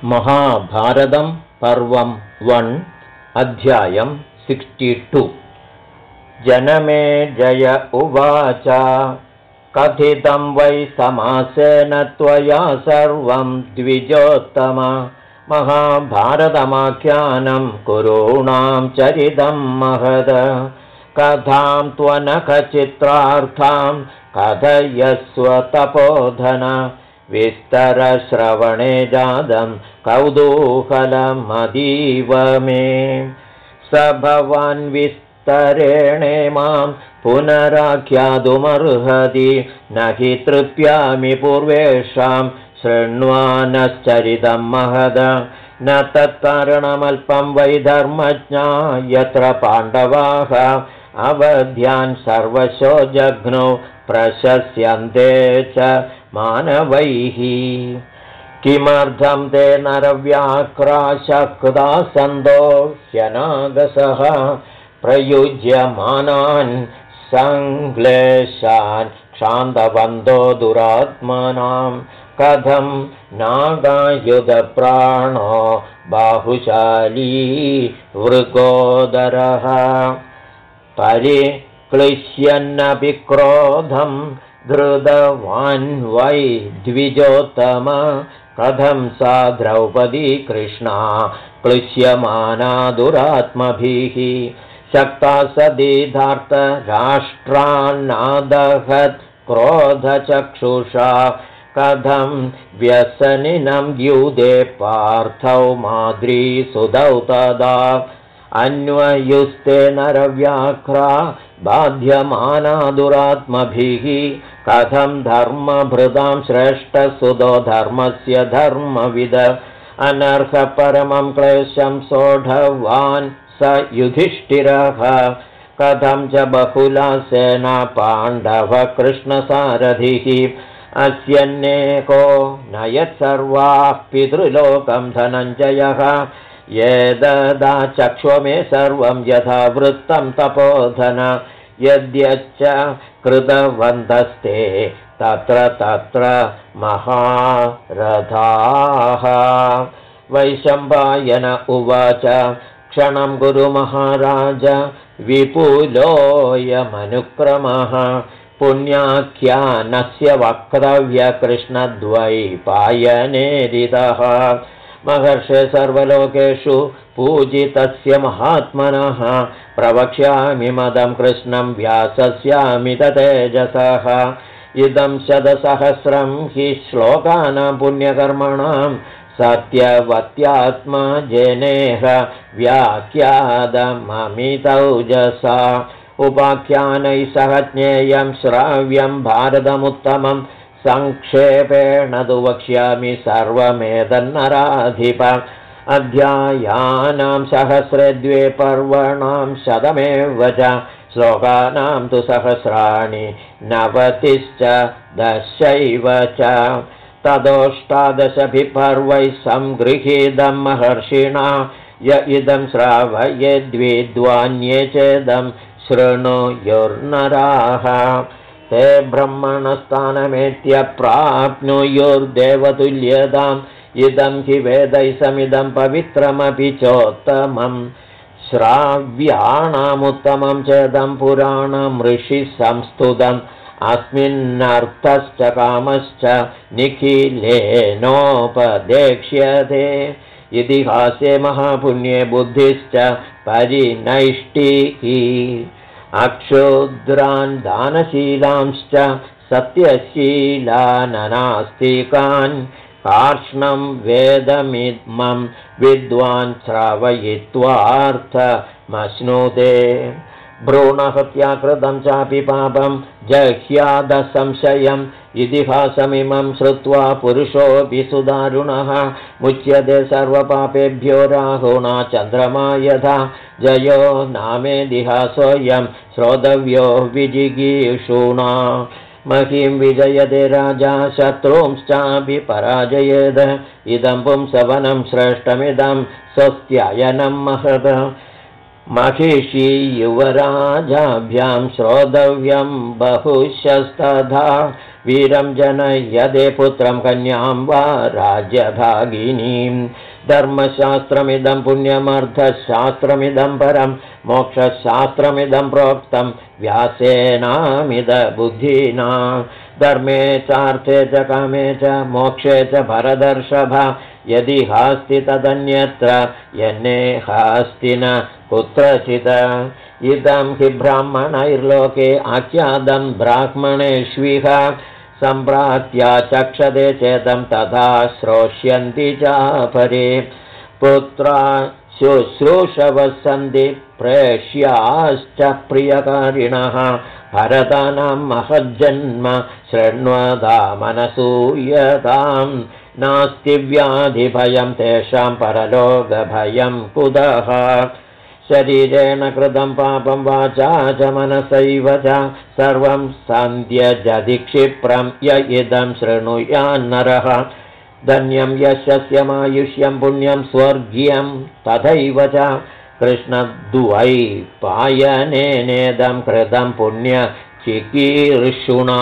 महाभारतं पर्वं 1 अध्यायं 62। जनमेजय उवाच कथितं वै समासेन त्वया सर्वं द्विजोत्तम महाभारतमाख्यानं कुरूणां चरितं महद कथां त्वनखचित्रार्थां कथयस्व तपोधन विस्तरश्रवणे जातं कौतूहलमतीव मे स भवान् विस्तरेणे मां पुनराख्यातुमर्हति न हि तृप्यामि पूर्वेषां शृण्वानश्चरितं महद न तत्कारणमल्पं वै धर्मज्ञा यत्र पाण्डवाः अवध्यान् सर्वशो जघ्नौ प्रशस्यन्ते च मानवैः किमर्थं ते नरव्याक्राशक्ता सन्तो ह्यनागसः प्रयुज्यमानान् संक्लेशान् क्षान्तवन्तो दुरात्मनां कथं नागायुधप्राणो बाहुशाली वृकोदरः परिक्लिश्यन्नपि क्रोधं धृतवान् वै द्विजोत्तम कथं सा द्रौपदी कृष्णा क्लिश्यमाना दुरात्मभिः शक्ता सदीधार्तराष्ट्रान्नादहत् क्रोधचक्षुषा कथं व्यसनिनं द्यूते पार्थौ माद्रीसुतौ तदा अन्वयुस्ते नरव्याघ्रा बाध्यमाना दुरात्मभिः कथं धर्मभृतां श्रेष्ठसुतो धर्मस्य धर्मविद अनर्हपरमं क्लेशं सोढवान् स युधिष्ठिरः कथं च बहुला सेना पाण्डवः कृष्णसारथिः अस्यन्नेको नयत् सर्वाः पितृलोकं धनञ्जयः येददा चक्ष्व मे सर्वं यथा वृत्तं तपोधन यद्यच्च कृतवन्तस्ते तत्र तत्र महारथाः वैशम्पायन उवाच क्षणं गुरु महाराज विपुलोऽयमनुक्रमः पुण्याख्यानस्य वक्तव्यकृष्णद्वैपायनेरितः महर्षे सर्वलोकेषु पूजितस्य महात्मनः प्रवक्ष्यामि मदं कृष्णं व्यासस्यामि तेजसः इदं शतसहस्रं हि श्लोकानां पुण्यकर्मणां सत्यवत्यात्मजेनेह व्याख्यातममितौजसा उपाख्यानैः सह ज्ञेयं श्राव्यं भारतमुत्तमं संक्षेपेण तु वक्ष्यामि सर्वमेतन्नराधिप अध्यायानां सहस्रे 2 पर्वणां शतमेव च श्लोकानां तु सहस्राणि 90 10 च तदोष्टादशभिपर्वैः संगृहीतं महर्षिणा य इदं श्रावयेद्विद्वान्ये चेदं शृणुयुर्नराः ते ब्रह्मणस्थानमेत्य प्राप्नुयुर्देवतुल्यताम् इदं हि वेदैः समिदं पवित्रमपि चोत्तमं श्राव्याणामुत्तमं चेदं पुराणं ऋषिः संस्तुतम् अस्मिन्नर्थश्च कामश्च निखिलेनोपदेक्ष्यते इतिहासे महापुण्ये बुद्धिश्च परिनैष्टिः अक्षुद्रान् दानशीलांश्च सत्यशीलाननास्तिकान् कार्ष्णं वेदमिमं विद्वान् श्रावयित्वार्थमश्नुते भ्रूणहत्याकृतं चापि पापं जह्यादसंशयम् इतिहासमिमं श्रुत्वा पुरुषोऽपि सुदारुणः मुच्यते सर्वपापेभ्यो राहुणा चन्द्रमा यथा जयो नामेतिहासोऽयं श्रोतव्यो विजिगीषुणा महीं विजयते राजा शत्रूंश्चापि पराजयेद इदं पुंसवनं श्रेष्ठमिदं स्वस्त्यायनं महद महिषी युवराजाभ्यां श्रोतव्यं बहुशस्तथा वीरं जनयदे पुत्रं कन्यां वा राज्यभागिनीं धर्मशास्त्रमिदं पुण्यमर्थशास्त्रमिदं परं मोक्षशास्त्रमिदं प्रोक्तं व्यासेनामिदबुद्धिना धर्मे चार्थे च कामे च मोक्षे च भरदर्षभ यदि हास्ति तदन्यत्र यन्नेहास्ति न कुत्रचित् इदं हि ब्राह्मणैर्लोके आख्यातं ब्राह्मणेष्विह सम्प्राप्त्या चक्षते चेदं तथा श्रोष्यन्ति चापरे पुत्रा शुश्रूषवः सन्ति प्रेष्याश्च प्रियकारिणः भरतानां महज्जन्म शृण्वतामनसूयतां नास्ति व्याधिभयं तेषां परलोकभयं कुतः शरीरेण कृतं पापं वाचा च मनसैव च सर्वं सन्त्यजति क्षिप्रं य इदं शृणुयान्नरः धन्यं यशस्यमायुष्यं पुण्यं स्वर्ग्यं तथैव च कृष्णद्वैपायनेनेदं कृतं पुण्यचिकीर्षुणा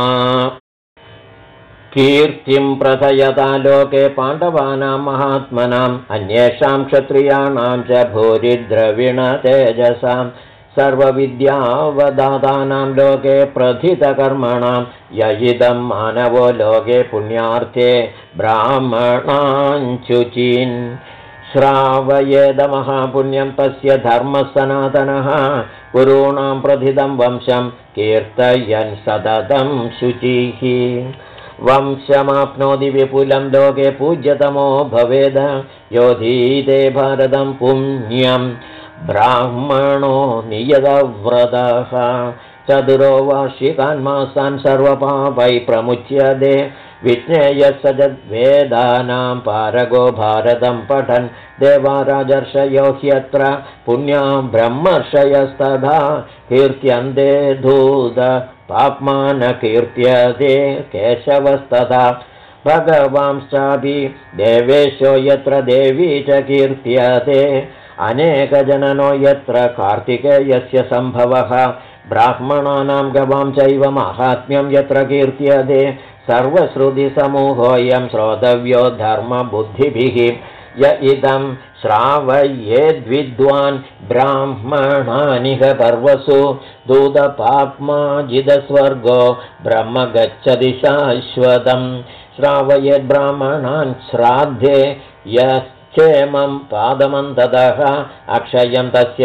कीर्तिं प्रथयता लोके पाण्डवानां महात्मनाम् अन्येषां क्षत्रियाणां च भूरिद्रविणतेजसां सर्वविद्यावदातानां लोके प्रथितकर्मणां य इदं मानवो लोके पुण्यार्थे ब्राह्मणाञ्चुचीन् श्रावयेदमहापुण्यं तस्य धर्मः सनातनः गुरूणां प्रथितं वंशं कीर्तयन् सततं शुचिः वंशमाप्नोति विपुलं लोके पूज्यतमो भवेद योधीते भारतं पुण्यं ब्राह्मणो नियतव्रतः चतुरो वार्षिकान् मासान् सर्वपापैः प्रमुच्यते विज्ञेयः सजद्वेदानां पारगो भारतं पठन् देवाराजर्षयो ह्यत्र पुण्यां ब्रह्मर्षयस्तथा कीर्त्यन्ते धूत पाप्मान कीर्त्यते केशवस्तथा भगवांश्चापि देवेशो यत्र देवी च कीर्त्यते अनेकजननो यत्र कार्तिकेयस्य सम्भवः ब्राह्मणानां गवां चैव माहात्म्यं यत्र कीर्त्यते सर्वश्रुतिसमूहोऽयं श्रोतव्यो धर्मबुद्धिभिः य इदं श्रावयेद्विद्वान् ब्राह्मणानिह पर्वसु दूतपाप्माजिदस्वर्गो ब्रह्म गच्छति शाश्वतं श्रावयेद्ब्राह्मणान् श्राद्धे यश्चेमं पादमन्ततः अक्षयं तस्य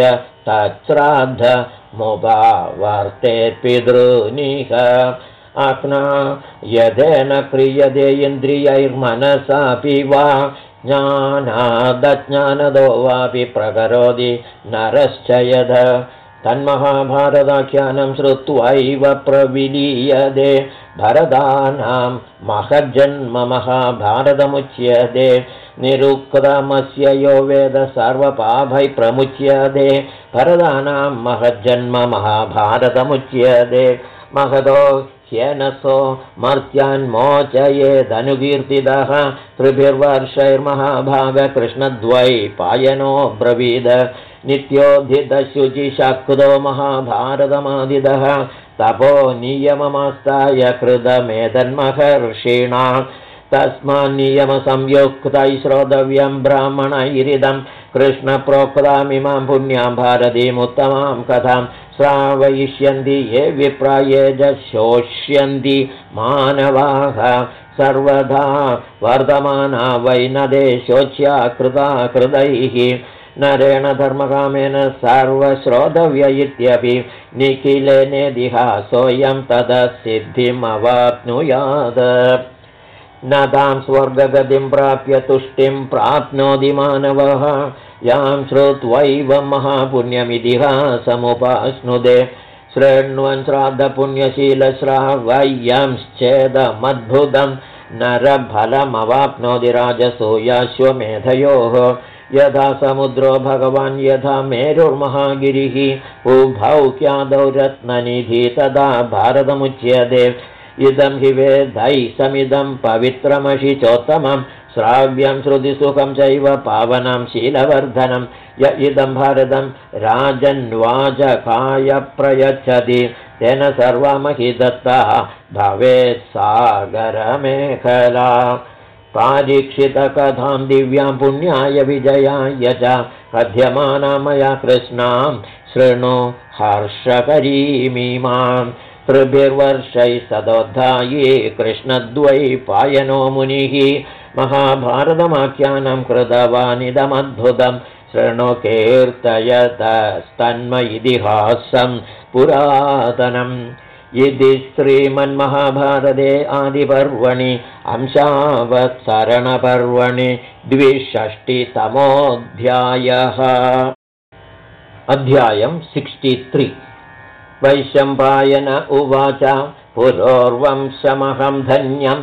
तच्छ्राद्धमुपावर्तेत् पितॄनिह आत्मा यदेन क्रियते इन्द्रियैर्मनसापि वा ज्ञानादज्ञानदो वापि प्रकरोति नरश्च यद तन्महाभारताख्यानं श्रुत्वैव प्रविलीयते भरतानां महज्जन्म महाभारतमुच्यते निरुक्तमस्य यो वेद सर्वपापैः प्रमुच्यते भरतानां महज्जन्म महाभारतमुच्यते महदो ह्यनसो मर्त्यान्मोचयेदनुकीर्तितः त्रिभिर्वर्षैर्महाभागकृष्णद्वैपायनो ब्रवीद नित्योद्धितशुचिशक्तो महाभारतमादितः तपो नियममास्ताय कृतमेतन्महर्षिणा तस्मान्नियमसंयुक्तैः श्रोतव्यं ब्राह्मणैरिदं कृष्णप्रोक्तामिमां पुण्यां भारतीमुत्तमां कथां श्रावयिष्यन्ति ये विप्राये च शोष्यन्ति मानवाः सर्वदा वर्धमाना वै न देशोच्या कृता कृतैः नरेण धर्मकामेन सर्वश्रोतव्य इत्यपि निखिलेनेदिहासोऽयं तदसिद्धिमवाप्नुयात् न तां स्वर्गगतिं प्राप्य तुष्टिं प्राप्नोति मानवः यां श्रुत्वैव महापुण्यमितिहासमुपाश्नुते शृण्वन् श्राद्धपुण्यशीलश्रावयंश्चेदमद्भुतं नरफलमवाप्नोति राजसूयाश्वमेधयोः यथा समुद्रो भगवान् यथा मेरुर्महागिरिः उभौ क्यादौ रत्ननिधि तदा भारतमुच्यते इदं हि वेदैः समिदं पवित्रमशि चोत्तमं श्राव्यं श्रुतिसुखं चैव पावनं शीलवर्धनं य इदं भारतं राजन्वाजकाय प्रयच्छति तेन सर्वमहि दत्ता भवेत् सागरमेखला पारीक्षितकथां दिव्यां पुण्याय विजयाय च कथ्यमाना मया कृष्णां शृणु हर्षकरीमीमां त्रिभिर्वर्षैः सदोद्धायी कृष्णद्वैपायनो मुनिः महाभारतमाख्यानं कृतवानिदमद्भुतं शृणु कीर्तयतस्तन्मयितिहासं पुरातनम् इति श्रीमन्महाभारते आदिपर्वणि अंशावत्सरणपर्वणि 62तमोऽध्यायः। अध्यायं 63। वैशम्पायन उवाच पुरोर्वंशमहं धन्यं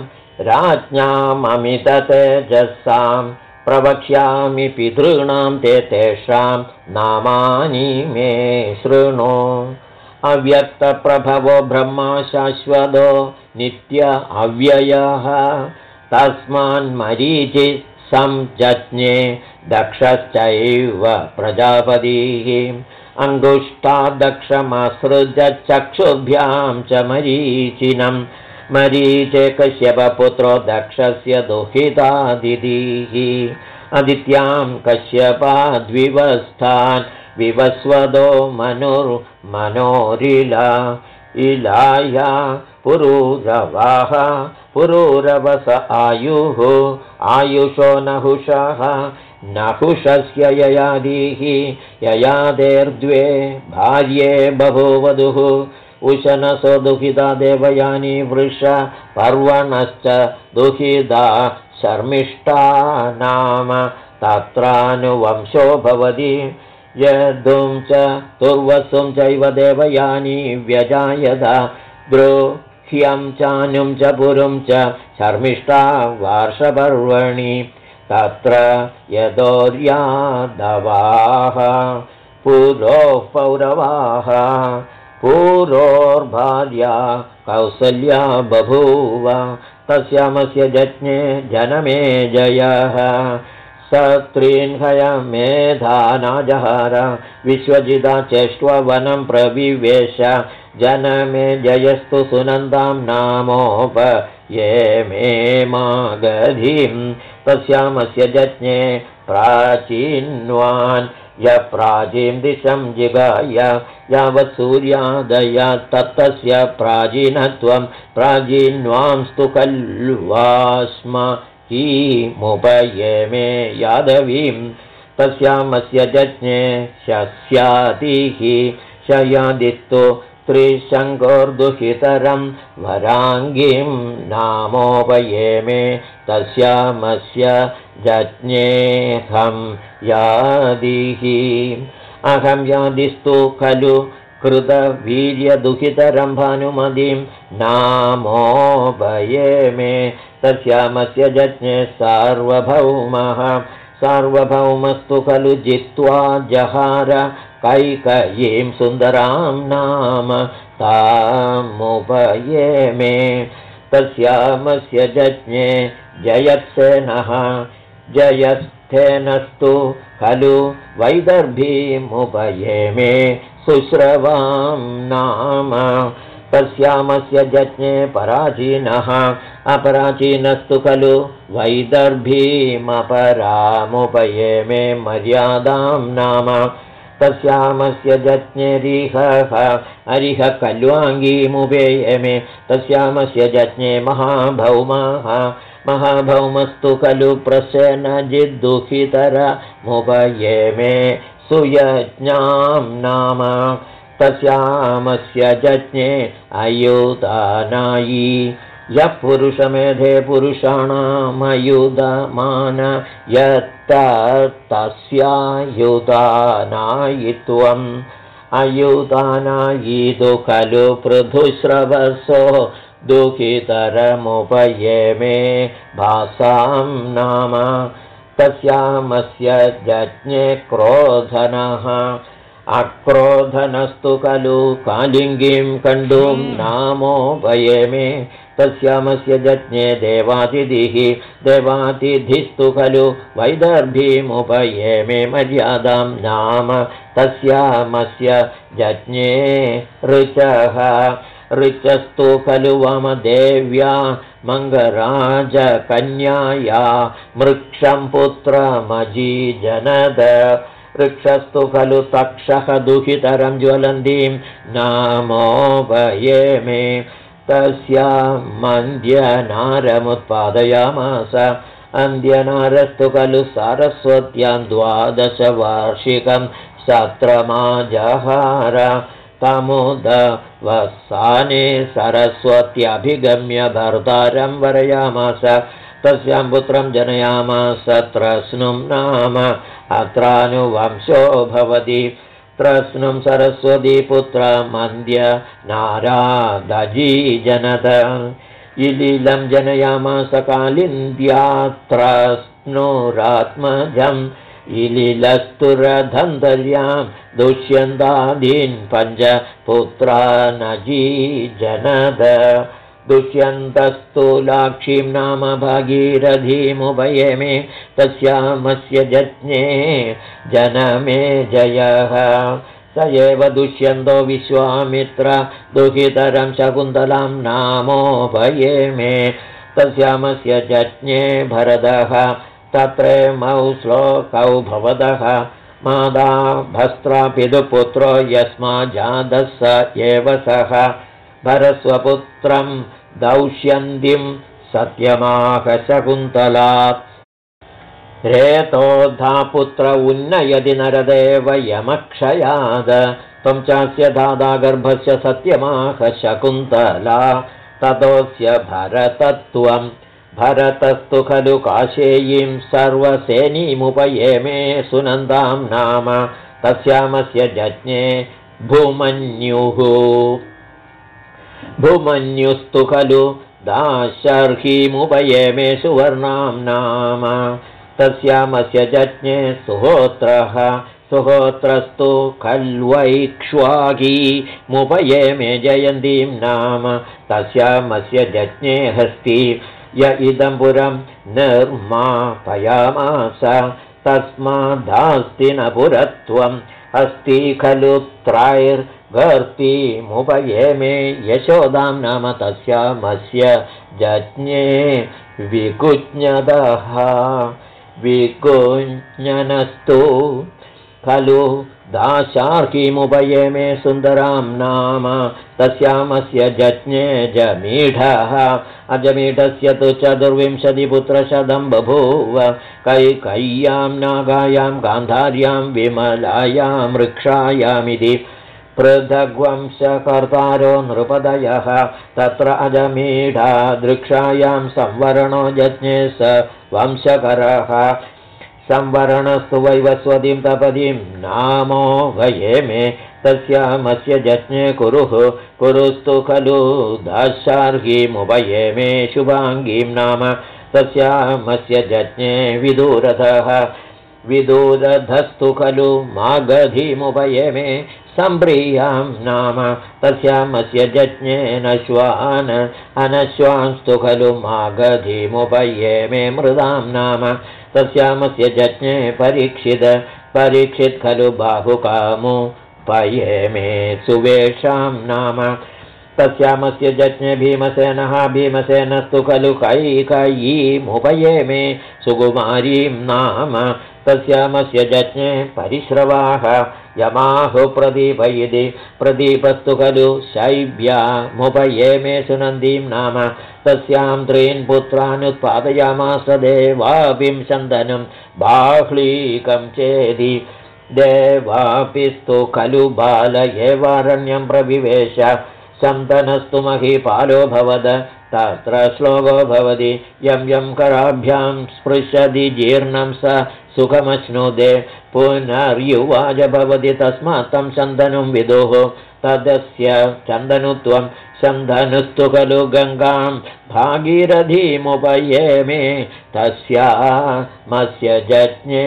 राज्ञाममिततेजसां प्रवक्ष्यामि पितॄणां तेषां नामानि मे शृणु। अव्यक्तप्रभवो ब्रह्मा शाश्वतो नित्य अव्ययः तस्मान्मरीचि संजज्ञे दक्षश्चैव प्रजापतिः अङ्गुष्ठादक्षमसृज चक्षुभ्यां च मरीचिनं मरीचे कश्यपपुत्रो दक्षस्य दुहितादितिः अदित्यां कश्यपाद्विवस्थान् विवस्वदो मनुर्मनोरिला इलाया पुरूरवाः पुरूरवस आयुः आयुषो नहुषः नहुषस्य ययादिः ययादेर्द्वे भार्ये बभूवधुः उशनसो दुहिता देवयानी वृष पर्वणश्च दुहिता शर्मिष्ठा नाम तत्रानुवंशो भवति यदुं च तुर्वसुं चैव देवयानी व्यजायत द्रोह्यं चानुं च पुरुं च शर्मिष्ठा वार्षपर्वणि तत्र यदोर्यादवाः पुरोः पौरवाः पुरोर्भार्या कौसल्या बभूव तस्यामस्य जज्ञे जनमेजयः सत्रीन्हयमेधानाजहार विश्वजिता चेष्ट्ववनं प्रविवेश जनमेजयस्तु सुनन्दां नामोपयेमे मागधीं तस्यामस्य जज्ञे प्राचीन्वान् यप्राचीं दिशं जिगाय यावत् सूर्यादयात् तत्तस्य प्राचीनत्वं प्राचीन्वांस्तु खल्वास्म मुपयेमे यादवीं तस्यामस्य जज्ञे शस्यातिः शयादित्तो त्रिशङ्कोर्दुहितरं वराङ्गीं नामोपयेमे तस्यामस्य जज्ञेऽहं यादिः अहं यादिस्तु खलु कृतवीर्यदुहितरं भानुमतीं नामोपयेमे तस्यामस्य जज्ञे सार्वभौमः सार्वभौमस्तु खलु जित्वा जहार कैकयीं सुन्दरां नाम तामुपयेमे तस्यामस्य जज्ञे जयत्सेनः जयस्थेनस्तु खलु वैदर्भीमुपयेमे शुश्रवां नाम तस्यामस्य जज्ञे पराचीनः अपराचीनस्तु खलु वैदर्भीमपरामुपयेमे मर्यादां नाम तस्यामस्य जज्ञे रिहः हरिः कल्वाङ्गीमुपयेमे तस्यामस्य जज्ञे महाभौमः महाभौमस्तु खलु प्रसेनजिद्दुहितरमुपयेमे सुयज्ञां नाम तस्यामस्य जज्ञे अयुतानायी यः पुरुषमेधे पुरुषाणामयुधमान यत्तस्यायुतानायित्वम् अयुतानायितु खलु पृथुश्रवसो दुःखितरमुपयेमे भासां नाम तस्यामस्य जज्ञे क्रोधनः अक्रोधनस्तु खलु कालिङ्गीं कण्डूं नामोपयेमे तस्यामस्य जज्ञे देवातिथिस्तु खलु वैदर्भीमुपयेमे मर्यादां नाम तस्यामस्य जज्ञे ऋचस्तु खलु वामदेव्या मङ्गराजकन्याया मृक्षं पुत्रमजीजनद ऋक्षस्तु खलु तक्षः दुहितरं ज्वलन्तीं नामोपयेमे तस्यामन्द्यनारमुत्पादयामास अन्ध्यनारस्तु खलु सरस्वत्यां 12 सत्रमाजहार तमुदवसाने सरस्वत्यभिगम्य भर्तारं वरयामास तस्यां पुत्रं जनयामास त्रस्नुं नाम अत्रानुवंशो भवति त्रस्नुं सरस्वती पुत्रमन्द्य नारादजीजनद इलीलं जनयामास कालिन्द्यात्रस्नुरात्मजम् इलीलस्तुरधन्तर्यां दुष्यन्तादीन् 5 पुत्रानजीजनद दुष्यन्तस्तु लाक्षीं नाम भागीरथीमुपयेमे तस्यामस्य जज्ञे जनमे जयः स एव दुष्यन्तो विश्वामित्र दुहितरं शकुन्तलां नामोपयेमे तस्यामस्य जज्ञे भरतः तत्रेमौ श्लोकौ भवतः मादा भस्त्रापितुपुत्रो यस्माज्जातः स एव सः भरस्वपुत्रं दौष्यन्तीं सत्यमाह शकुन्तला रेतोधा पुत्र उन्नयति नरदेव यमक्षयाद त्वं चास्य दादा गर्भस्य सत्यमाह शकुन्तला ततोऽस्य भरतत्वं भरतस्तु खलु काशेयीं सर्वसेनीमुपयेमे सुनन्दां नाम तस्यामस्य जज्ञे भूमन्युस्तु खलु दाशर्हीमुपयेमे सुवर्णां नाम तस्यामस्य जज्ञे सुहोत्रस्तु खल्वैक्ष्वाकीमुपयेमे जयन्तीं नाम तस्यामस्य जज्ञे हस्ती य इदं पुरं निर्मापयामास तस्मादास्ति न पुरत्वम् अस्ति खलु त्रैर्गर्तिमुपयेमे यशोदां नाम तस्यामस्य जज्ञे विकुञ्जनस्तु खलु दाशार्कीमुपयेमे सुन्दरां नाम तस्यामस्य जज्ञे जमीढः अजमीढस्य तु 24 पुत्रशतं बभूव कैकय्यां नागायां गान्धार्यां विमलायां वृक्षायामिति पृथग्वंशकर्तारो नृपदयः तत्र अजमीढा दृक्षायां संवरणो जज्ञे स वंशकरः संवरणस्तु वैवस्वतीं तपदीं नामोपयेमे तस्यामस्य जज्ञे कुरुस्तु खलु दाशार्हीमुपयेमे शुभाङ्गीं नाम तस्यामस्य जज्ञे विदूरधस्तु खलु मागधीमुपयेमे सम्प्रियां नाम तस्यामस्य जज्ञे अनश्वांस्तु खलु मागधीमुपयेमे मृदां नाम तस्यामस्य जज्ञे परीक्षित् खलु बाहुकामुपयेमे सुवेशां नाम तस्यामस्य जज्ञे भीमसेनस्तु खलु कैकयीमुपयेमे सुकुमारीं नाम तस्यामस्य जज्ञे परिश्रवाः यमाहु प्रदीपयिति प्रदीपस्तु खलु शैव्यामुपयेमे सुनन्दीं नाम तस्यां 3 पुत्रानुत्पादयामास देवापिं शन्तनुं बाह्लीकं चेदि देवापिस्तु खलु बाल एवारण्यं प्रविवेश शन्तनस्तु महीपालो भवद तत्र श्लोको भवति यं कराभ्यां स्पृशति जीर्णं स सुखमश्नुदे पुनर्युवाच भवति तस्मात् तं शन्तनुं विदुः तदस्य चन्दनुत्वं शन्तनुस्तु खलु गङ्गां भागीरथीमुपयेमे तस्यामस्य जज्ञे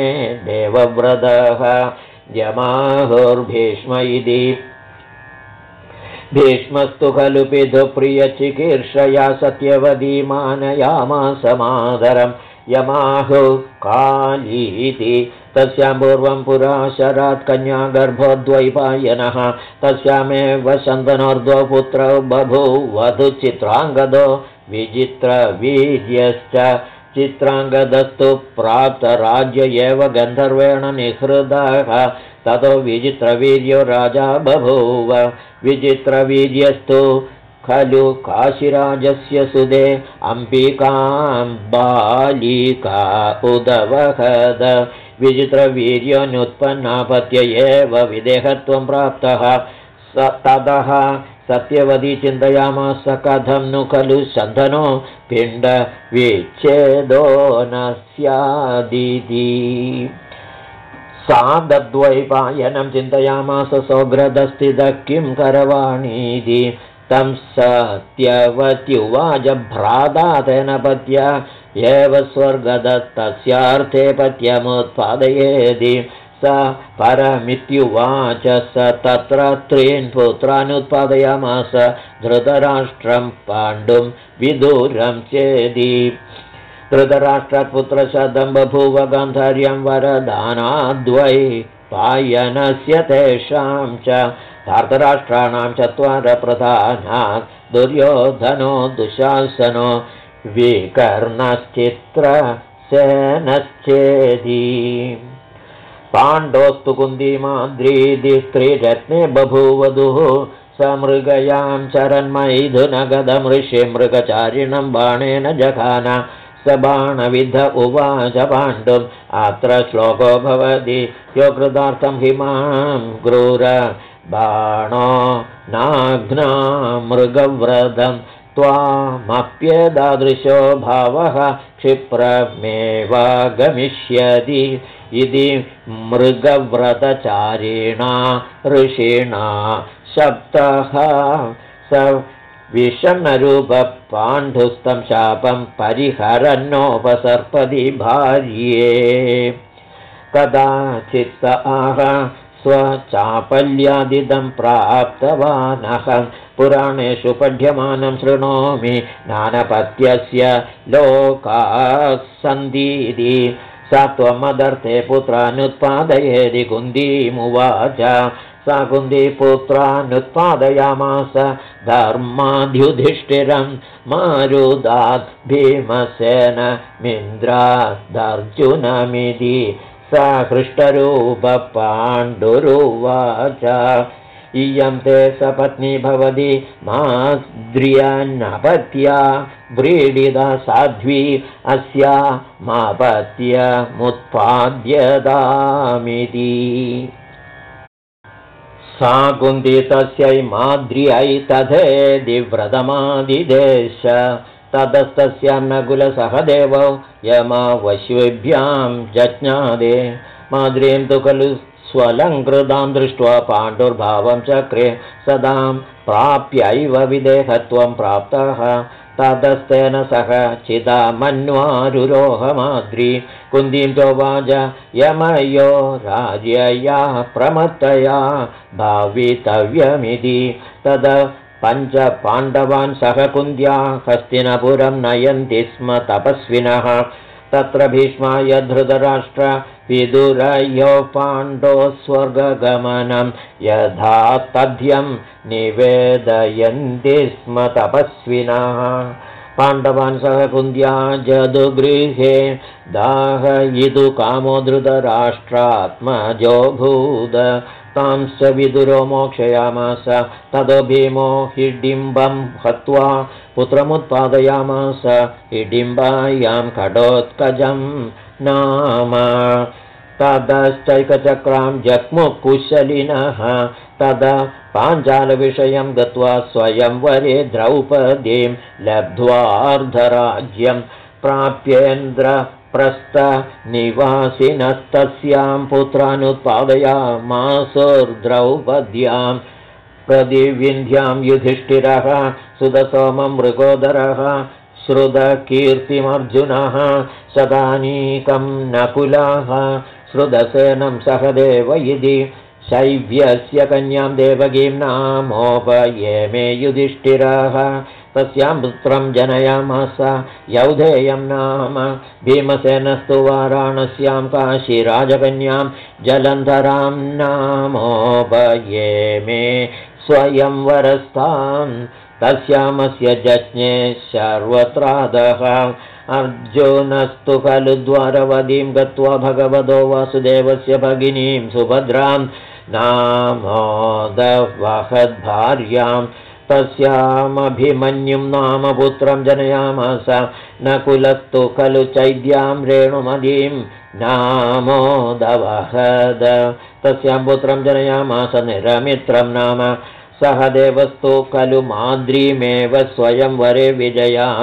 देवव्रतः यमाहुर्भीष्म इति भीष्मस्तु खलु पितुप्रियचिकीर्षया सत्यवती मानयामास मादरं यमाहु कालीति तस्यां पूर्वं पुरा शरात् कन्यागर्भोद्वैपायनः तस्यामेव शन्तनोर्ध्वौ पुत्रौ बभूवधु चित्राङ्गदो विचित्रवीर्यश्च चित्राङ्गदस्तु प्राप्तराज्य एव गन्धर्वेण निहृतः ततो विचित्रवीर्यो राजा बभूव विचित्रवीर्यस्तु खलु काशीराजस्य सुदे अम्बिकां बालिका उदवहद विचित्रवीर्योऽनुत्पन्नापत्य एव विदेहत्वं प्राप्तः ततः सत्यवती चिन्तयामास कथं नु खलु शन्तनो पिण्डविच्छेदो न स्यादिति सा दद्वैपायनं चिन्तयामास सौग्रदस्थितः किं करवाणीति तं सत्यवत्युवाच भ्राता तेन पत्या एव स्वर्गदत्तस्यार्थे पत्यमुत्पादयेति स परमित्युवाच स तत्र त्रीन् पुत्रानुत्पादयामास धृतराष्ट्रं पाण्डुं विदुरं चेदि धृतराष्ट्रपुत्रशतं बभूव गान्धार्यं वरदानाद्वै पायनस्य तेषां च धार्तराष्ट्राणां चत्वार प्रधानात् दुर्योधनो दुःशासनो विकर्णश्चित्रसेनश्चेदि पाण्डोस्तु कुन्तीमाद्रीति स्त्रीरत्ने बभूवधुः समृगयां चरन्मैथुनगदमृषि मृगचारिणं बाणेन जघान स बाणविद्ध उवाच पाण्डुम् अत्र श्लोको भवति यो कृतार्थं हिमां क्रूर बाणो नाघ्ना मृगव्रतं त्वामप्येदादृशो भावः क्षिप्रमेवागमिष्यति इति मृगव्रतचारिणा ऋषिणा शब्दः स विषण्णरूपपाण्डुस्तं शापं परिहरन्नोपसर्पति भार्ये कदाचित् स आह स्वचापल्यादिदं प्राप्तवानः पुराणेषु पठ्यमानं शृणोमि नानपत्यस्य लोकाः सन्तीति सा त्वमदर्थे पुत्रानुत्पादयेति कुन्तीमुवाच सा कुन्तीपुत्रानुत्पादयामास धर्माद्युधिष्ठिरं मारुदात् भीमसेनमिन्द्रादर्जुनमिति सा हृष्टरूपपाण्डुरुवाच इयं ते सपत्नी भवति माद्र्यन्नपत्या व्रीडिता साध्वी अस्या मापत्यमुत्पाद्यतामिति सा कुन्ती तस्यै माद्र्यै तथेति व्रतमादिदेश ततस्तस्यां नकुलसहदेवौ यमावश्वेभ्यां जज्ञादे माद्रीं तु खलु स्वलङ्कृतां दृष्ट्वा पाण्डुर्भावं चक्रे सदां प्राप्यैव विदेहत्वं प्राप्तः ततस्तेन सह चिदामन्वारुरोहमाद्री कुन्तीं चोवाच यमयो राज्यया प्रमत्तया भावितव्यमिति तद पञ्च पाण्डवान् सह कुन्त्या हस्तिनपुरं नयन्ति स्म तपस्विनः तत्र भीष्माय धृतराष्ट्र विदुरयो पाण्डो स्वर्गगमनं यथा तथ्यं निवेदयन्ति स्म तपस्विनः पाण्डवान् सह कुन्त्या जदुगृहे दाहयितु कामो धृतराष्ट्रात्मजोऽभूद तांश्च विदुरो मोक्षयामास ततो भीमो हिडिम्बं हत्वा पुत्रमुत्पादयामास हिडिम्बायां खडोत्कजं नाम ततश्चैकचक्रां जग्मुकुशलिनः तदा पाञ्चालविषयं गत्वा स्वयंवरे द्रौपदीं लब्ध्वार्धराज्यं प्राप्येन्द्रप्रस्थनिवासिनस्तस्यां पुत्रानुत्पादयामासुर्द्रौपद्यां प्रतिविन्ध्यां युधिष्ठिरः सुदसोमं मृगोदरः श्रुतकीर्तिमर्जुनः शतानीकं नकुलः श्रुतसेनं सहदेव इति शैव्यस्य कन्यां देवकीं नामोपयेमे युधिष्ठिरः तस्यां पुत्रं जनयामास यौधेयं नाम भीमसेनस्तु वाराणस्यां काशीराजकन्यां जलन्धरां नामोपयेमे स्वयंवरस्तां तस्यामस्य जज्ञे शर्वत्रादः अर्जुनस्तु खलु द्वारवतीं गत्वा भगवतो वासुदेवस्य भगिनीं सुभद्रां नामोदवहद्भार्यां तस्यामभिमन्युं नाम पुत्रं जनयामास नकुलस्तु खलु चैद्यां रेणुमतीं नामोदवहद तस्यां पुत्रं जनयामास निरमित्रं नाम सहदेवस्तु खलु माद्रीमेव स्वयंवरे विजयां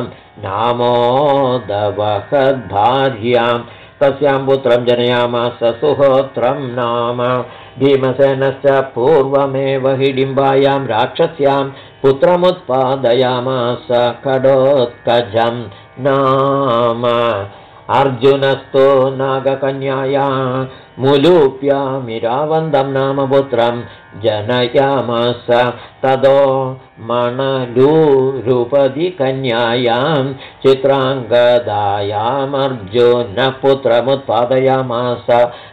नामोदवहद्भार्यां तस्यां पुत्रं जनयामास सुहोत्रं नाम भीमसेनश्च पूर्वमेव हिडिम्बायां राक्षस्यां पुत्रमुत्पादयामास खडोत्कजं नाम अर्जुनस्तु नागकन्याया मुलूप्यामिरावन्दं नाम पुत्रं जनयामास ततो मणलूरुपधिकन्यायां चित्राङ्गदायामर्जुनः पुत्रमुत्पादयामास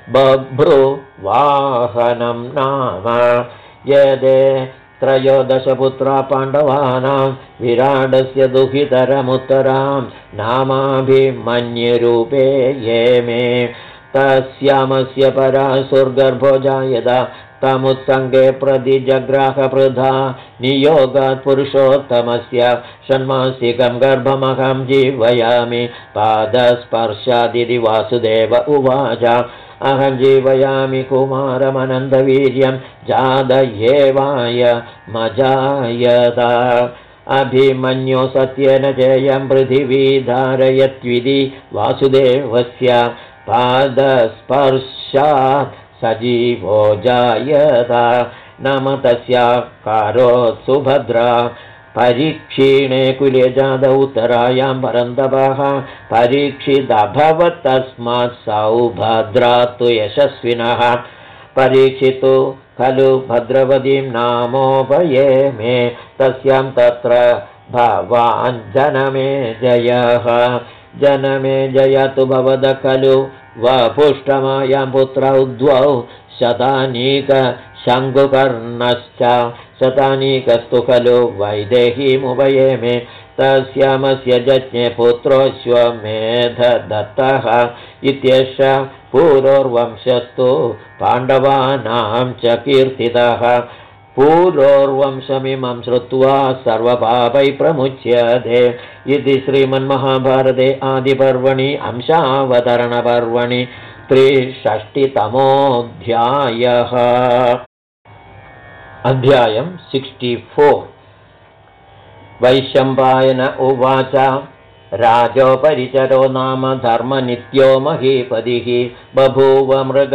बभ्रुवाहनं नाम यदे त्रयोदशपुत्रा पाण्डवानां विराडस्य दुहितरमुत्तरां नामाभिमन्युरूपे ये मे तस्यामस्य परासुर्गर्भो जायत तमुत्सङ्गे प्रतिजग्राहपृथा नियोगात् पुरुषोत्तमस्य षण्मासिकं गर्भमहं जीवयामि पादस्पर्शादिति वासुदेव उवाच अहं जीवयामि कुमारमनन्दवीर्यं जातयेवाय मजायत अभिमन्यो सत्येन जयं पृथिवी धारयत्विधि वासुदेवस्य पादस्पर्शात् सजीवो जायत नाम तस्याकारोत् सुभद्रा परीक्षीणे कुले जात उत्तरायां परन्तपः परीक्षितभवत् तस्मात् सौभद्रा तु यशस्विनः परीक्षितु खलु भद्रवतीं नामोपयेमे तस्यां तत्र भवान् जनमे जयतु भवद खलु वपुष्टमायां पुत्रौ द्वौ शतानीकशङ्कुकर्णश्च शतानीकस्तु खलु वैदेहीमुपयेमे तस्यामस्य जज्ञे पुत्रोऽश्वमेधदत्तः इत्येष पूर्ववंशस्तु पाण्डवानां च कीर्तितः पूर्ववंशमिमं श्रुत्वा सर्वपापै प्रमुच्यते इति श्रीमन्महाभारते आदिपर्वणि अंशावतरणपर्वणि 63तमोऽध्यायः। अध्यायं 64। वैशम्पायन उवाच राजोपरिचरो नाम धर्मनित्यो महीपतिः बभूव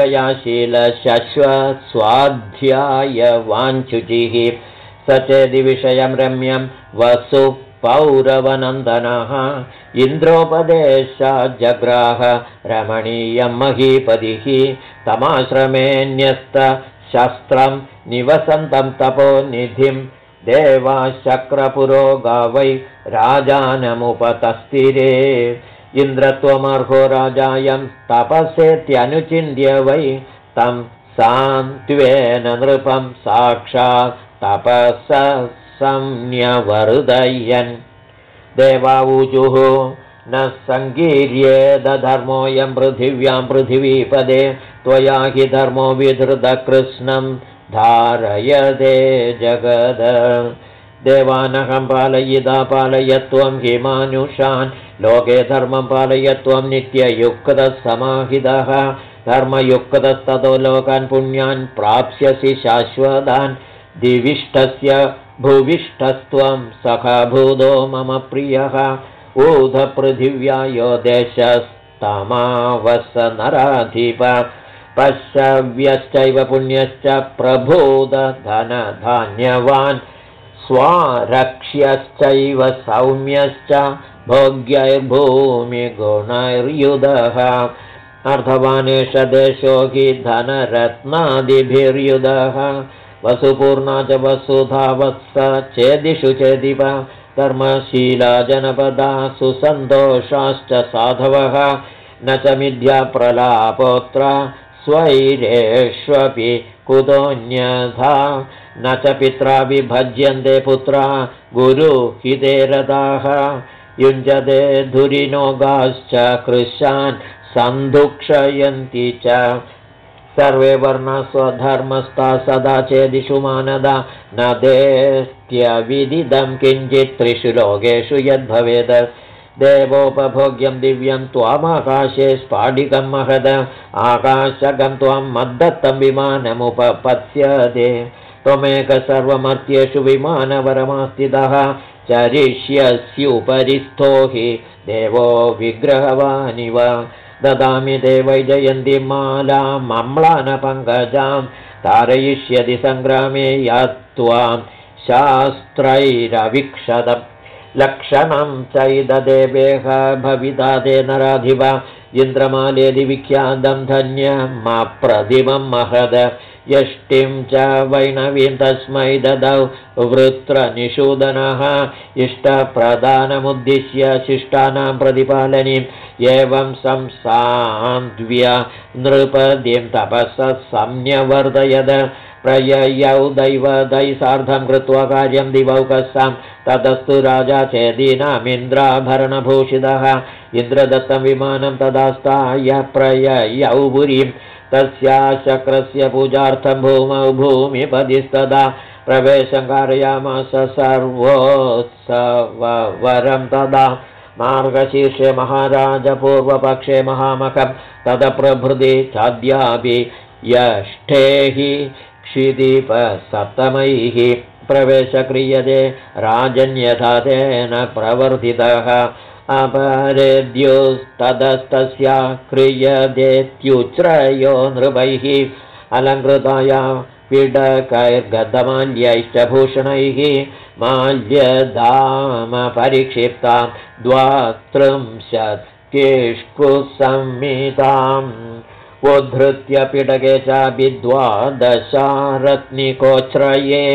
मृगयाशीलशश्वत्स्वाध्यायवाञ्छुचिः स चेदि विषयं रम्यं वसुपौरवनन्दनः इन्द्रोपदेशाज्जग्राह रमणीयं महीपतिः तमाश्रमेऽन्यस्त शस्त्रं निवसन्तं तपोनिधिं देवाशक्रपुरोगा वै राजानमुपतस्थिरे इन्द्रत्वमर्हो राजायं तपसेत्यनुचिन्त्य वै तं सान्त्वेन नृपं साक्षात् तपसः संन्यवर्धयन् देवावूचुः न सङ्कीर्येदधर्मोऽयं पृथिव्यां पृथिवीपदे त्वया हि धर्मो विधृतकृष्णं धारयते जगद देवानहं पालयिता पालयत्वं हिमानुषान् लोके धर्मं पालयत्वं नित्ययुक्तः समाहितः धर्मयुक्तस्ततो लोकान् पुण्यान् प्राप्स्यसि शाश्वतान् दिविष्टस्य भुविष्टस्त्वं सखा भूतो मम प्रियः ऊधपृथिव्या यो देशस्तमावस नराधिप पश्यव्यश्चैव पुण्यश्च प्रभूतधनधान्यवान् स्वारक्ष्यश्चैव सौम्यश्च भोग्यैर्भूमिगुणैर्युधः अर्थवानेष देशो हि धनरत्नादिभिर्युधः वसुपूर्णा च वसुधा वत्स चेदिषु चेदिव धर्मशीला जनपदा सुसन्तोषाश्च साधवः न च मिथ्याप्रलापोऽत्र स्वैरेष्वपि कुतोऽन्यथा न च पित्रा विभज्यन्ते पुत्रा गुरुहिते रताः युञ्जते धुरिनोगाश्च कृशान् सन्धुक्षयन्ति च सर्वे वर्णा स्वधर्मस्था सदा चेदिषु मानदा न देत्यविदिदं किञ्चित् त्रिषु लोकेषु यद्भवेत् देवोपभोग्यं दिव्यं त्वामाकाशे स्फाटिकं महद आकाशगं त्वां मद्दत्तं विमानमुपपत्स्यते त्वमेक सर्वमर्त्येषु विमानवरमास्थितः चरिष्यस्युपरिस्थो हि देवो विग्रहवानिव ददामि ते वैजयन्तीं मालामम्लानपङ्कजां तारयिष्यति सङ्ग्रामे यात्वां शास्त्रैरवीक्षतम् लक्षणं चैददेवेह भविता ते नराधिप इन्द्रमालेदि विख्यातं धन्यमप्रतिमं महद यष्टिं च वैणवीं तस्मै ददौ वृत्रनिषूदनः इष्टप्रदानमुद्दिश्य शिष्टानां प्रतिपालनीम् एवं संसान्ध्य नृपतिं तपसः सम्यवर्धयद प्रययौ दैवदै सार्धं कृत्वा कार्यं दिवौकसां ततस्तु राजा चेदीनामिन्द्राभरणभूषितः इन्द्रदत्तं विमानं तदास्ताय प्रययौ पुरीं तस्या शक्रस्य पूजार्थं भूमौ भूमिपतिस्तदा प्रवेशं कारयामास सर्वोत्सववरं तदा मार्गशीर्षे महाराज पूर्वपक्षे महामखं तदप्रभृति चाद्यापि यष्ठेः क्षितिपसप्तमैः प्रवेशक्रियते राजन्यथा तेन प्रवर्तितः अपरेद्योस्तदस्तस्या क्रियतेत्युच्रयो नृपैः अलङ्कृताया पीडकैर्गतमाल्यैश्च भूषणैः माल्यधामपरिक्षिप्तां द्वात्रिंशत् केष्कुसंहिताम् उद्धृत्य पिटके चापि द्वादशारत्निकोच्छ्रये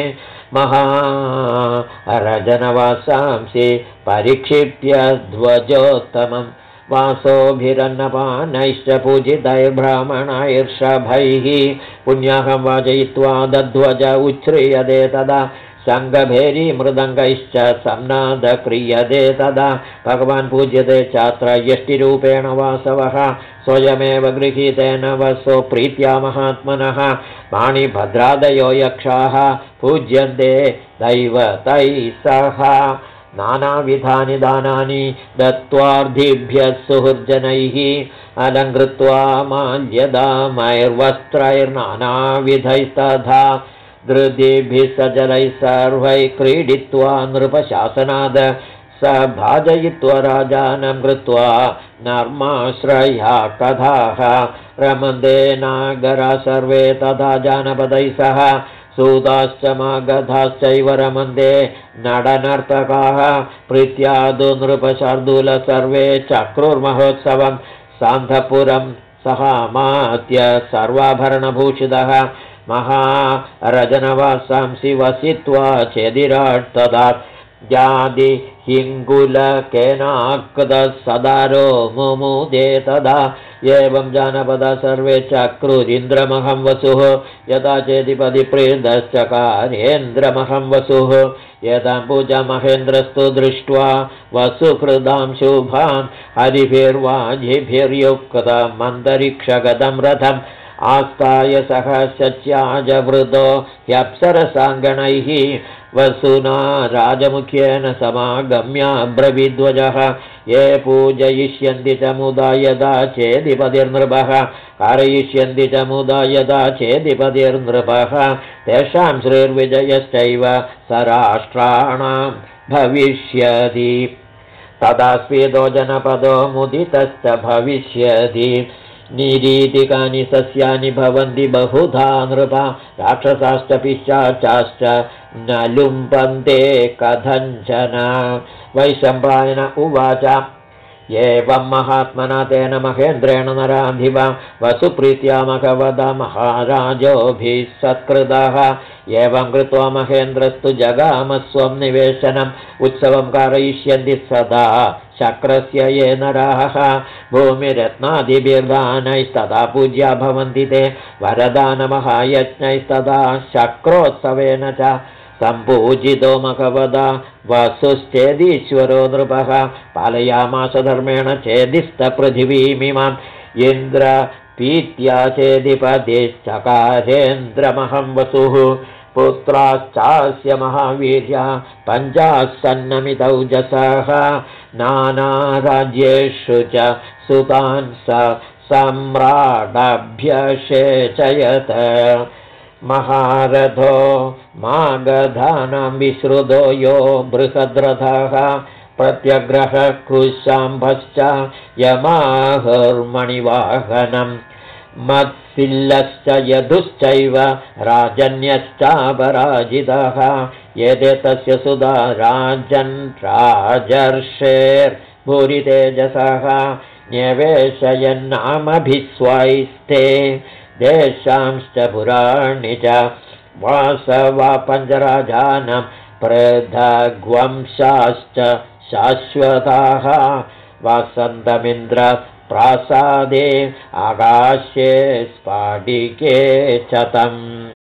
महारजनवासांसि परिक्षिप्य ध्वजोत्तमं वासोभिरन्नपानैश्च पूजितैर्ब्राह्मणैर्षभैः पुण्याहं वाजयित्वा दध्वज उच्छ्रियते तदा शङ्खभेरी मृदङ्गैश्च संनाद क्रियते तदा भगवान् पूज्यते चात्र यष्टिरूपेण वासवः स्वयमेव गृहीतेन वसो प्रीत्या महात्मनः पाणिभद्रादयो यक्षाः पूज्यन्ते दैवतैः सह नानाविधानि दानानि दत्त्वार्धिभ्यः सुहृज्जनैः अलङ्कृत्वा माल्यदामैर्वस्त्रैर्नानाविधैस्तथा धृतिभिः सजलैः सर्वैः क्रीडित्वा नृपशासनाद स भाजयित्वा राजानं कृत्वा नर्माश्रया कथाः रमन्ते नागरा सर्वे तथा जानपदैः सह सूताश्च मागधाश्चैव रमन्ते नडनर्तकाः प्रीत्यादु नृपशार्दूल सर्वे चक्रुर्महोत्सवं सान्धपुरं सहामात्य सर्वाभरणभूषितः महारजनवासांसि वसित्वा चेदिराट् तदा जादि हिङ्गुलकेनाकृतसदारो मुमुदे तदा एवं जानपदा सर्वे चक्रुरिन्द्रमहं वसुः यदा चेदिपदि प्रीतश्चकारेन्द्रमहं वसुः यदा पूजा महेन्द्रस्तु दृष्ट्वा वसुहृदां शुभां हरिभिर्वाजिभिर्युक्तमन्तरिक्षगतं रथम् आस्ताय सह शच्याजवृतो ह्यप्सरसाङ्गणैः वसुना राजमुख्येन समागम्याब्रवीद्वजः ये पूजयिष्यन्ति च मुदा यदा चेदिपतिर्नृपः कारयिष्यन्ति च मुदा यदा चेदिपतिर्नृपः तेषां श्रीर्विजयश्चैव सराष्ट्राणां भविष्यति तदा स्वेदो जनपदो मुदितश्च भविष्यति निरीतिकानि सस्यानि भवन्ति बहुधा नृपा राक्षसाश्च पिशाचाश्च न लुम्पन्ते कथञ्चन वैशम्पायन उवाच एवं महात्मना तेन महेन्द्रेण नराधिप वसुप्रीत्या मघवद महाराजोभिः सत्कृतः एवं कृत्वा महेन्द्रस्तु जगामस्वं निवेशनम् उत्सवं कारयिष्यन्ति सदा शक्रस्य ये नराः भूमिरत्नादिभिर्दानैस्तदा पूज्या भवन्ति ते वरदानमहायज्ञैस्तदा शक्रोत्सवेन च सम्पूजितो मघवद वसुश्चेदीश्वरो नृपः पालयामास धर्मेण चेदिस्तपृथिवीमिमाम् इन्द्र पीत्या चेदिपतिश्चकारेन्द्रमहं वसुः पुत्राश्चास्य महावीर्या पञ्चासन्नमितौजसः नानाराज्येषु च सुतान् सम्राडभ्यषेचयत महारथो मागधानां विश्रुतो यो बृहद्रथः प्रत्यग्रह कृशाम्भश्च यमाहुर्मणिवाहनम् मत्सिल्लश्च यदुश्चैव राजन्यश्चापराजितः एते तस्य सुधा राजन् राजर्षेर्भूरितेजसः न्यवेशयन्नामभिस्वैस्ते देशांश्च पुराणि च वासवा पञ्चराजानं पृथग्वंशाश्च शाश्वताः वसन्तमिन्द्र प्रासादे आकाशे स्फाटिके च तम्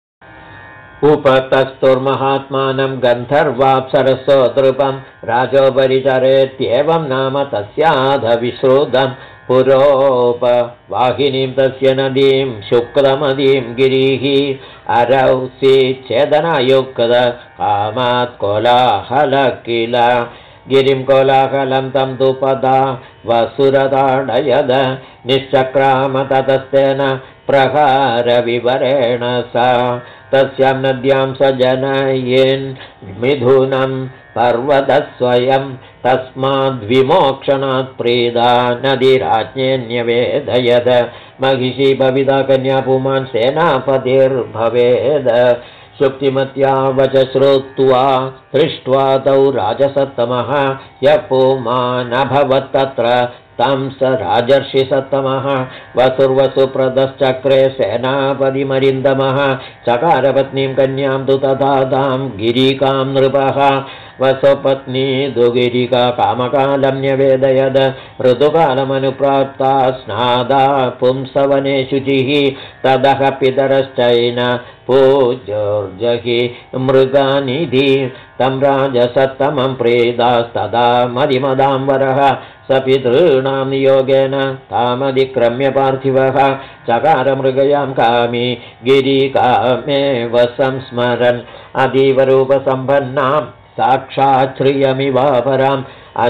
उपतस्तुर्महात्मानं गन्धर्वाप्सरसो नृपं राजोपरि चरेत्येवं नाम तस्याधविश्रुतं पुरोपवाहिनीं तस्य नदीं शुक्लमदीं गिरिः अरौसि छेदनायुक्त कामात् कोलाहल किल गिरिं कोलाहलं तं तु पदा वसुरताडयद निश्चक्राम ततस्तेन प्रहारविवरेण सा तस्यां नद्यां स जनयेन् मिथुनं पर्वतस्वयं तस्माद्विमोक्षणात् प्रीदा नदीराज्ञेन्यवेदयद महिषी भविता कन्या पुमान् सेनापतिर्भवेद शुक्तिमत्या वच श्रुत्वा हृष्ट्वा तौ राजसत्तमः य पुमानभवत्तत्र तं स राजर्षिसत्तमः वसुर्वसुप्रदश्चक्रे सेनापतिमरिन्दमः चकारपत्नीं कन्यां तु तथा तां गिरिकां नृपः वसुपत्नी दुगिरिका कामकालं न्यवेदयद ऋतुकालमनुप्राप्ता स्नादा पुंसवने शुचिः तदः पितरश्चैन पूज्योर्जहि मृगानिधि तं राजसत्तमं प्रेदास्तदा मदिमदाम्बरः स पितॄणां नियोगेन तामधिक्रम्य पार्थिवः चकारमृगयां कामी गिरिकामेव संस्मरन् अतीवरूपसम्पन्नां साक्षात् श्रियमिवापराम्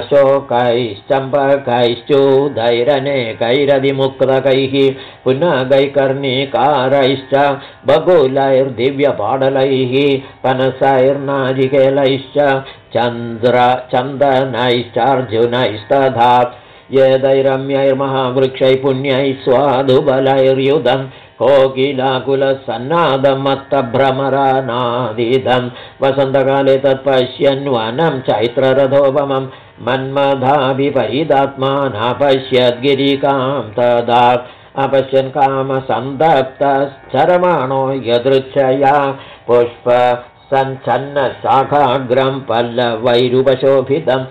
अशोकैश्चम्पकैश्चूदैरनेकैरधिमुक्तकैः पुनगैकर्णिकारैश्च बगुलैर्दिव्यपाडलैः पनसैर्नारिकेलैश्च चन्दनैश्चार्जुनैस्तथा यदैरम्यैर्महावृक्षैः पुण्यैः स्वादुबलैर्युधम् कोकिलाकुलसन्नादमत्तभ्रमरानादिदं वसन्तकाले तत्पश्यन्वनं चैत्ररथोपमं मन्मथाभिपरीदात्मानापश्यद्गिरिकां तदा अपश्यन् कामसन्दप्तश्चरमाणो यदृच्छया पुष्पसञ्छन्नशाखाग्रं पल्लवैरुपशोभितम्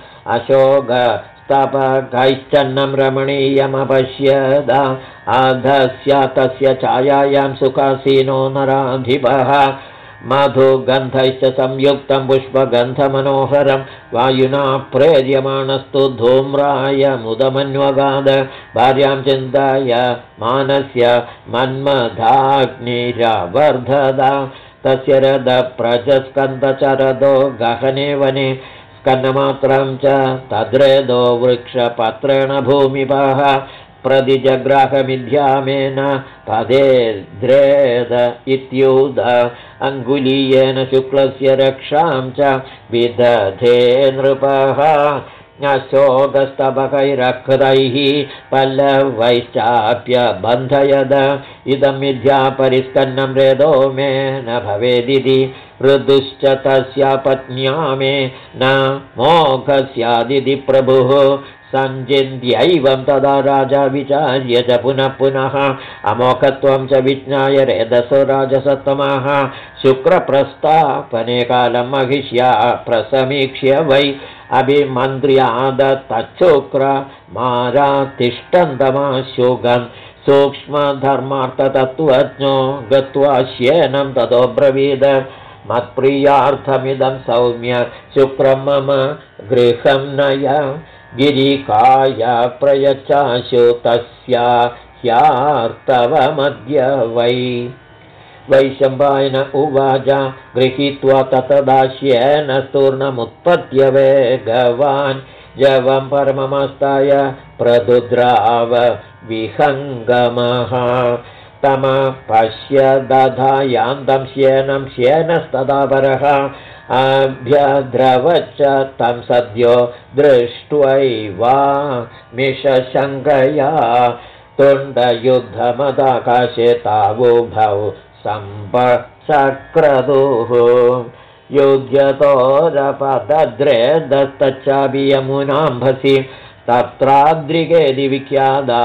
अशोकस्तपकैश्चन्नं रमणीयमपश्यद अधस्य तस्य छायायां सुखासीनो नराधिपः मधुगन्धैश्च संयुक्तं पुष्पगन्धमनोहरं वायुना प्रेर्यमाणस्तु धूम्राय मुदमन्वगाद भार्यां चिन्ताय मानस्य मन्मथाग्निरवर्धदा तस्य रथप्रजस्कन्दचरदो गहने वने स्कन्नमात्रं च तद्रेदो वृक्षपत्रेण भूमिपः प्रतिजग्राहमिध्यामेन पदेद्रेद इत्युद अङ्गुलीयेन शुक्लस्य रक्षां च विदधे नृपः न्यशोकस्तबकैरकृतैः पल्लवैश्चाप्यबन्धयद इदं मिथ्या परिस्कन्नं रेदो मे न भवेदिति ऋदुश्च तस्य पत्न्या मे न मोघस्यादिति प्रभुः सञ्चिन्त्यैवं तदा राजा विचार्य च पुनः पुनः अमोघत्वं च विज्ञाय रेदसो राजसत्तमः शुक्रप्रस्तापने कालं महिष्या प्रसमीक्ष्य वै अभिमन्त्र्याद तच्छुक्रमारातिष्ठन्तमाशुगं सूक्ष्मधर्मार्थतत्त्वज्ञो गत्वा श्येनं ततो ब्रवीद मत्प्रियार्थमिदं सौम्य शुक्रं मम गृहं नय गिरिकाय प्रयच्छाशु तस्या ह्यार्तवमद्य वै वैशम्पायन उवाच गृहीत्वा ततदास्येन स्तूर्णमुत्पत्य वेगवान् जवं परममस्ताय प्रदुद्राव विहङ्गमः तम पश्य दधायान्तं श्येनं श्येनस्तदा परः अभ्यद्रवच्च तं सद्यो दृष्ट्वैवा मिषशङ्कया तुण्डयुद्धमदाकाशे तावुभौ सम्पचक्रदुः युध्यतोरपदद्रेदस्तच्चापि यमुनाम्भसि तत्राद्रिकेदि विख्याता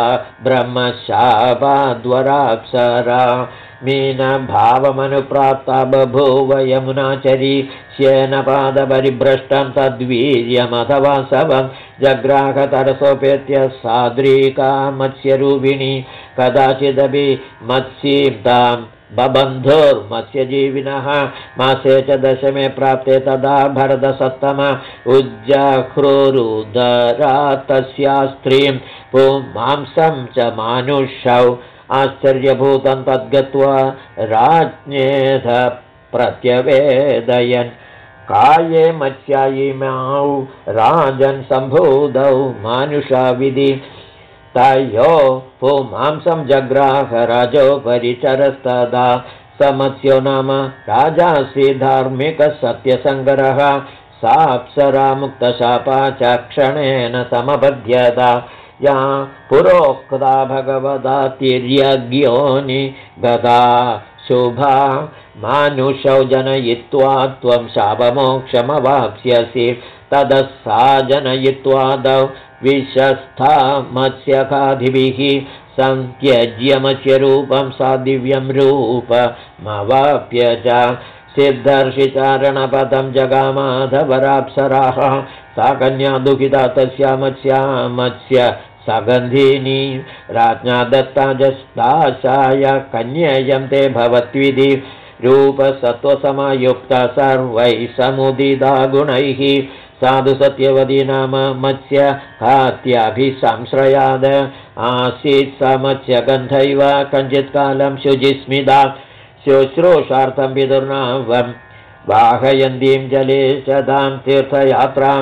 ब्रह्मशापाद्वराप्सरा मीनभावमनुप्राप्ता बभूव यमुनाचरी श्येनपादपरिभ्रष्टं तद्वीर्यमथवा शवं जग्राहतरसोपेत्य साद्रीका मत्स्यरूपिणी कदाचिदपि मत्स्यीं तां बबन्धुर्मत्स्यजीविनः मासे च दशमे प्राप्ते तदा भरतसत्तम उज्जह्रुरुदरा तस्या स्त्रीं पुंमांसं च मानुषौ आश्चर्यभूतं तद्गत्वा राज्ञेध प्रत्यवेदयन् काये मत्स्यायिमौ राजन् सम्भूतौ मानुषाविधि तयो पुंमांसं जग्राह राजोपरिचरस्तदा स मत्स्यो नाम राजासि धार्मिकसत्यसङ्गरः साप्सरा मुक्तशापा च क्षणेन समबध्यता या पुरोक्ता भगवता तिर्यज्ञोनि गता शुभा मानुषौ जनयित्वा त्वं शापमोक्षमवाप्स्यसि ततः सा जनयित्वादौ विशस्था मत्स्यखादिभिः संत्यज्य मत्स्यरूपं सा दिव्यं रूपमवाप्य च सिद्धर्षिचारणपदं जगामाधवराप्सराः सा कन्या दुःखिता तस्या मत्स्य सगन्धिनी राज्ञा दत्ता जस्ताशाय कन्येयं ते भवत्विधि रूपसत्त्वसमयुक्ता सर्वैः समुदिता गुणैः साधु सत्यवती नाम मत्स्य हात्याभिसंश्रयाद आसीत् स मत्स्यगन्धैव कञ्चित्कालं शुचिस्मिता शुश्रूषार्थं विदुर्नावं वाहयन्तीं जले सदां तीर्थयात्रां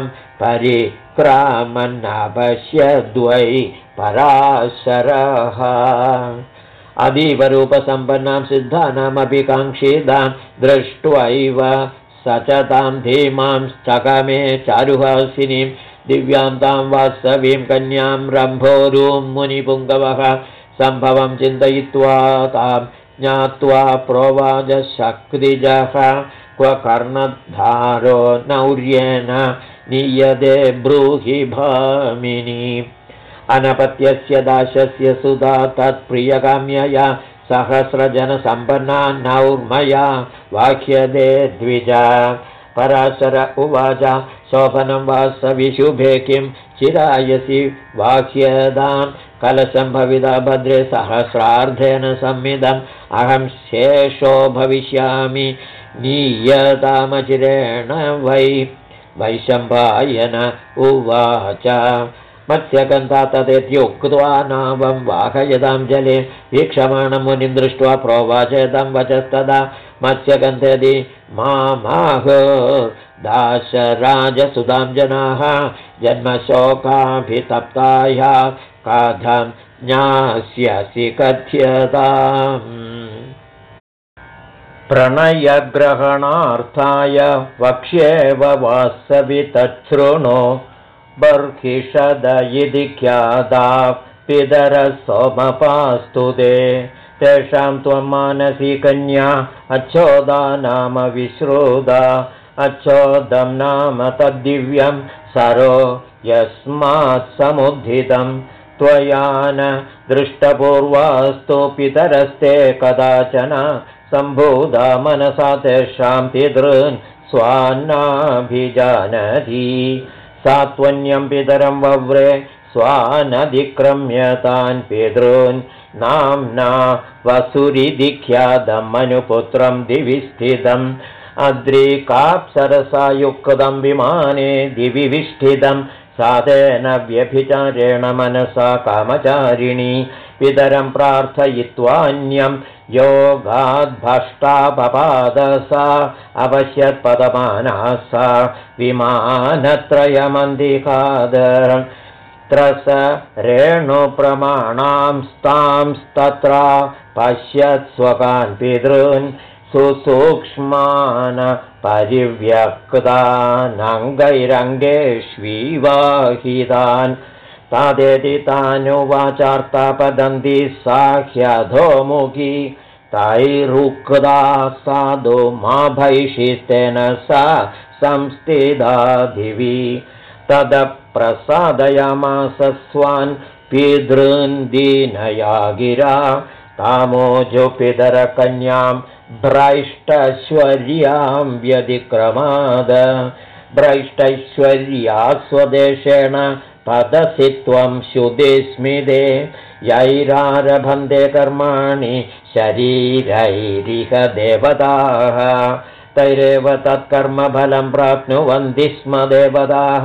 परिक्रामन्नापश्यद्वै पराशरः अतीवरूपसम्पन्नां सिद्धानामपि काङ्क्षितां दृष्ट्वैव स च तां धीमां चकमे चारुहासिनीं दिव्यां तां वास्तवीं कन्यां रम्भोरुं मुनिपुङ्गवः सम्भवं चिन्तयित्वा तां ज्ञात्वा प्रोवाच शक्तिजः क्व कर्णधारो नौर्येण नीयते ब्रूहि भामिनी अनपत्यस्य दाशस्य सुधा तत्प्रियकाम्यया सहस्रजनसम्पन्ना नौर्मया वाक्यते द्विजा पराशर उवाच शोभनं वासविशुभे किं चिरायसि वाक्यदां कलशं भविता भद्रे सहस्रार्धेन संमिदम् अहं शेषो भविष्यामि नीयतामचिरेण वै वैशम्पायन उवाच मत्स्यगन्धा तदेत्युक्त्वा नावं वाहयतां जले वीक्षमाणं मुनिं दृष्ट्वा प्रोवाचेदं वचस्तदा मत्स्यगन्धेदि मामाह दाशराजसुधां जनाः जन्मशोकाभितप्ताया कथं ज्ञास्यसि कथ्यताम् प्रणयग्रहणार्थाय वक्ष्येव वासवि तच्छृणु बर्हिषद इति ख्याता पितरः सोमपास्तु ते तेषां त्वं मानसी कन्या अच्छोदा नाम विश्रुता अच्छोदं नाम तद्दिव्यं सरो यस्मात् समुद्धितं त्वया न दृष्टपूर्वास्तु पितरस्ते कदाचन सम्भूता मनसा तेषां पितॄन् स्वान्नाभिजानति सा त्वन्यं पितरं वव्रे स्वानधिक्रम्यतान् पितॄन् नाम्ना वसुरिधिख्यातं मनुपुत्रं दिवि स्थितम् अद्रिकाप्सरसायुक्तं विमाने दिवि विष्ठितं साधेन व्यभिचारेण मनसा कामचारिणी पितरं प्रार्थयित्वान्यं योगाद्भष्टापपादसा अवश्यत्पदमाना सा विमानत्रयमन्दिकाद त्रस रेणुप्रमाणांस्तांस्तत्र पश्यत् स्वकान् पितॄन् सुसूक्ष्मान परिव्यक्तानङ्गैरङ्गेष्वीवाहितान् तादेति तानुवाचार्तापदन्ति साह्यधोमुखी तैरुक्ता साधु मा भैषिस्तेन सा संस्थिता दिवि तदप्रसादयामास स्वान् पितॄन् दीनया गिरा तामोजुपितरकन्यां भ्रैष्टैश्वर्यां व्यतिक्रमाद भ्रैष्टैश्वर्या स्वदेशेन पदसि त्वं शुद्धिस्मिते यैरारभन्ते कर्माणि शरीरैरिह देवताः तैरेव तत्कर्मफलं प्राप्नुवन्ति स्म देवताः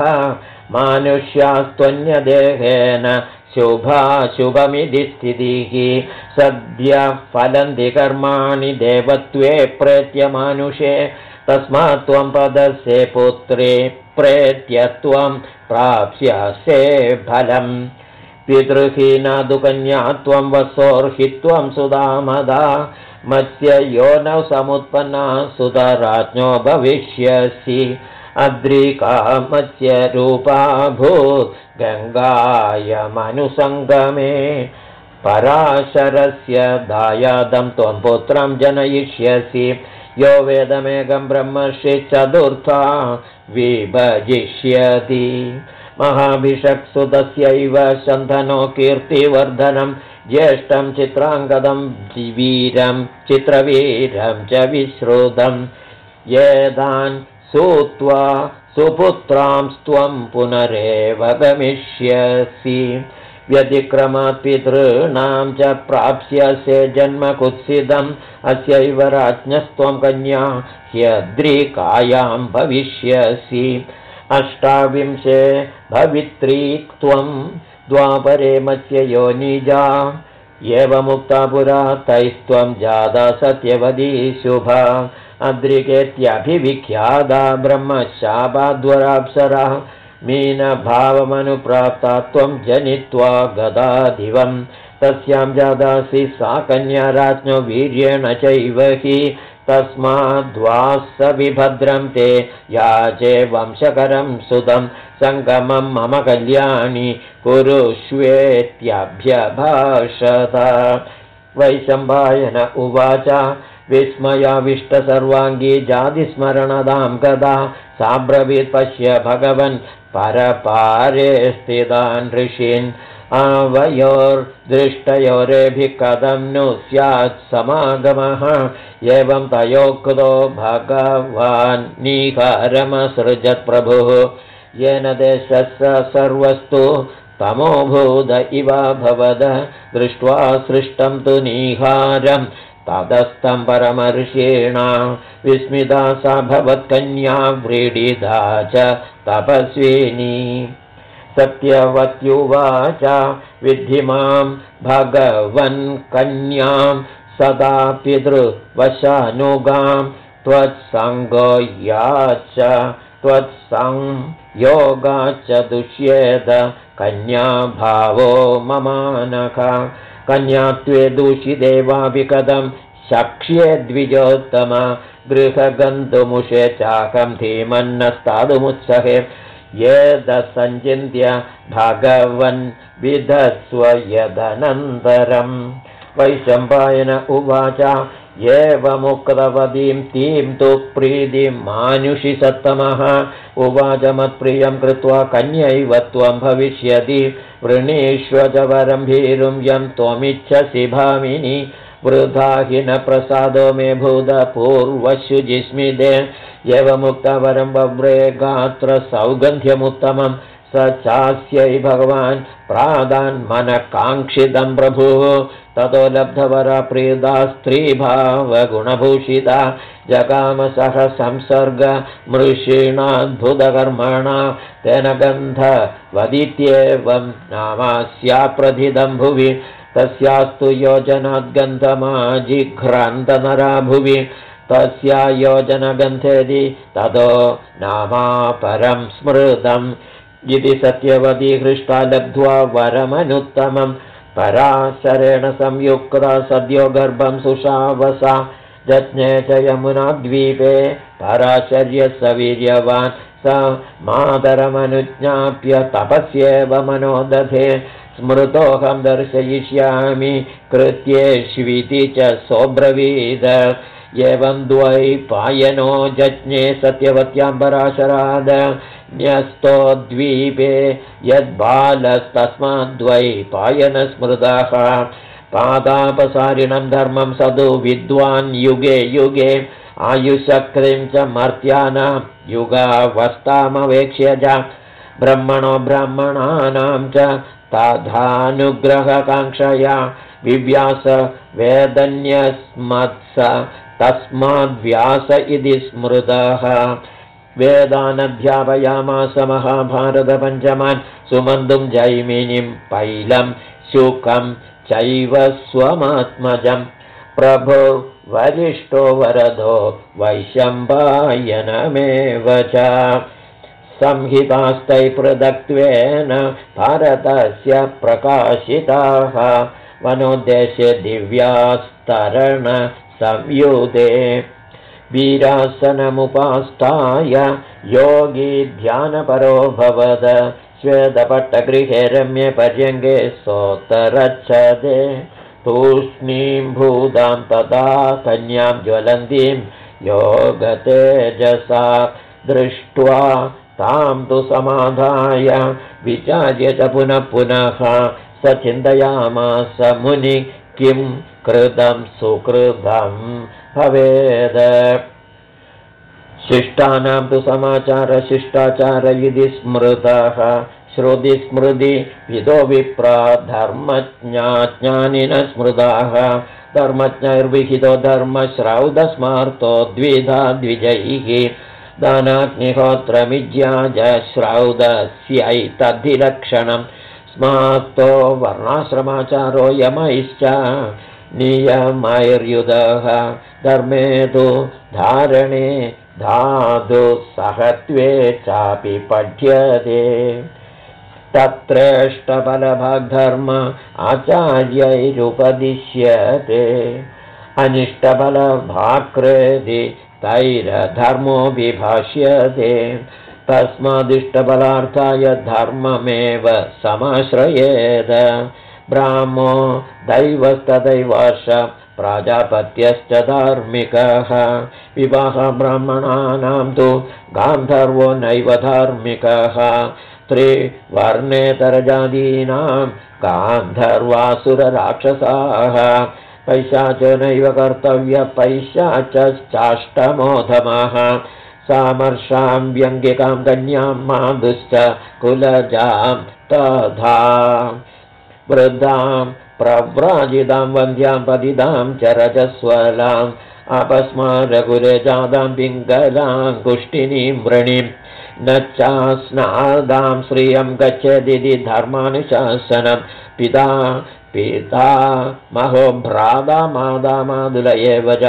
मानुष्यास्त्वन्यदेहेन शुभाशुभमिति स्थितिः सद्य फलन्ति कर्माणि देवत्वे प्रेत्य मानुषे तस्मात् त्वं पदसे पुत्रे प्रेत्य त्वं प्राप्स्यसे फलम् पितृहीना दुकन्या त्वं वसोर्हि त्वं सुदामदा मत्स्य योनौ समुत्पन्ना सुतराज्ञो भविष्यसि अद्रिका मत्स्यरूपा भूत् गङ्गायमनुसङ्गमे पराशरस्य दायादं त्वं पुत्रं जनयिष्यसि यो वेदमेकं ब्रह्मर्षि चतुर्था विभजिष्यति महाभिषक्सुतस्यैव शन्धनो कीर्तिवर्धनं ज्येष्ठं चित्राङ्गदं वीरं चित्रवीरं च विश्रुतं येदान् सूत्वा सुपुत्रांस्त्वं पुनरेव गमिष्यसि व्यतिक्रमात् पितॄणां च प्राप्स्यसे जन्म कुत्सितम् अस्यैव राज्ञस्त्वं कन्या ह्यद्रिकायां भविष्यसि अष्टाविंशे भवित्री त्वं द्वापरे मत्स्य योनिजा एवमुक्ता पुरा तैस्त्वं जाता सत्यवती शुभा अद्रिकेत्यभिविख्याता ब्रह्मशापाद्वराप्सरा मीनभावमनुप्राप्ता त्वं जनित्वा गदाधिवं तस्यां जादासि सा कन्या राज्ञो वीर्येण चैव हि तस्माद्वास विभद्रं ते याचे वंशकरं सुतं सङ्गमं मम कल्याणी कुरुष्वेत्यभ्यभाषत वैशम्पायन उवाच विस्मयाविष्टसर्वाङ्गी जातिस्मरणदां गदा साब्रवीत् पश्य भगवन् परपारे स्थितान् ऋषीन् आवयोर्दृष्टयोरेभिः कथं नु स्यात् समागमः एवं तयोक्तो भगवान् नीकारमसृजत् प्रभुः येन देशस्य सर्वस्तु तमोभूत इव भवद दृष्ट्वा सृष्टं तु नीहारं तदस्तं परमर्षिणा विस्मिता सा भवत्कन्या व्रीडिता च तपस्विनी सत्यवत्युवाच विद्धि मां भगवन् कन्यां सदा पितृवशानुगां त्वत्सङ्गो याच त्वत्संयोगाच्च दुष्येत कन्या भावो ममानख कन्यात्वे दूषिदेवापि कथं शक्ष्ये द्विजोत्तम गृहगन्तुमुषे चाकं धीमन्नस्तादुमुत्सहे येदसञ्चिन्त्य भगवन् विधत्स्व यदनन्तरम्। वैशम्पायन उवाच एवमुक्तवतीं तीं तु प्रीतिं मानुषिसत्तमः उवाच मत्प्रियं कृत्वा कन्यैव त्वं भविष्यति वृणीष्व च वरं भीरुं यं त्वमिच्छसि भामिनि वृथा हि न प्रसादो मे भूतपूर्वशुजिस्मिते एवमुक्तवरं बव्रे गात्र सौगन्ध्यमुत्तमं स चास्यै भगवान् प्रादान्मनकाङ्क्षितं प्रभुः ततो लब्धवरा प्रीता स्त्रीभावगुणभूषिता जगामसह संसर्ग मृषीणाद्भुतकर्मणा तेन गन्धवदित्येवं नामास्या प्रथितं भुवि तस्यास्तु योजनाद्गन्धमाजिघ्रान्तनरा भुवि तस्या योजनगन्धेदि ततो नामापरं स्मृतम् इति सत्यवती हृष्टा लब्ध्वा वरमनुत्तमं पराशरेण संयुक्ता सद्यो गर्भं सुषावसा जज्ञे च यमुनाद्वीपे पराशर्यः स वीर्यवान् स मातरमनुज्ञाप्य तपस्येव मनोदधे स्मृतोऽहं दर्शयिष्यामि कृत्येष्विति च सोऽब्रवीद एवं द्वैपायनो जज्ञे सत्यवत्यां पराशराद न्यस्तोद्वीपे यद्बालस्तस्माद्वैपायनस्मृतः पादापसारिणं धर्मं सदु विद्वान् युगे युगे आयुषक्तिं च मर्त्यानां युगावस्थामवेक्ष्य च ब्रह्मणो ब्राह्मणानां च तथानुग्रहकाङ्क्षया विव्यास वेदन्यस्मत्स तस्माद्व्यास इति स्मृतः वेदानध्यापयामास महाभारतपञ्चमान् सुमन्तुं जैमिनिं पैलं शुकं चैव स्वमात्मजं प्रभो वरिष्ठो वरदो वैशम्पायनमेव च संहितास्तै पृथक्त्वेन भारतस्य प्रकाशिताः वनोद्देश्ये दिव्यास्तरण संयुते वीरासनमुपास्ताय योगी ध्यानपरो भवद श्वेतपट्टगृहे रम्ये पर्यङ्गे सोत्तरच्छदे तूष्णीं भूतां तदा कन्यां ज्वलन्तीं योगतेजसा दृष्ट्वा तां तु समाधाय विचार्य च पुनः पुनः स चिन्तयामास मुनि किं कृतं सुकृतं भवेद शिष्टानां तु समाचार शिष्टाचार इति स्मृतः श्रुतिस्मृति विदो विप्रा धर्मज्ञानिनः स्मृताः धर्मज्ञैर्विहितो धर्मश्रौतस्मार्तो द्विधा द्विजैः दानाग्निहोत्रमिज्याज श्रौतस्यैतद्धिलक्षणं स्मार्तो वर्णाश्रमाचारो यमैश्च नियमैर्युधः धर्मे तु धारणे धातु सहत्वे चापि पठ्यते तत्रेष्टफलभाग्धर्म आचार्यैरुपदिश्यते अनिष्टफलभाक्रेदि तैरधर्मो विभाष्यते तस्मादिष्टफलार्थाय धर्ममेव समाश्रयेद ब्राह्मो दैवस्तदैवार्ष प्राजापत्यश्च धार्मिकः विवाह ब्राह्मणानां तु गान्धर्वो नैव धार्मिकः त्रिवर्णेतरजातीनां गान्धर्वासुरराक्षसाः पैशाचो नैव कर्तव्य पैशाचाष्टमोधमः सामर्षां व्यङ्गिकां कन्यां माधुश्च कुलजां तथा वृद्धां प्रव्राजितां वन्द्यां पतितां च रजस्वलाम् अपस्मारकुले जातां पिङ्गलां कुष्ठिनीं वृणीं न चास्नादां श्रियं गच्छदिति धर्मानुशासनं पिता महो भ्राता माता मातुल एव च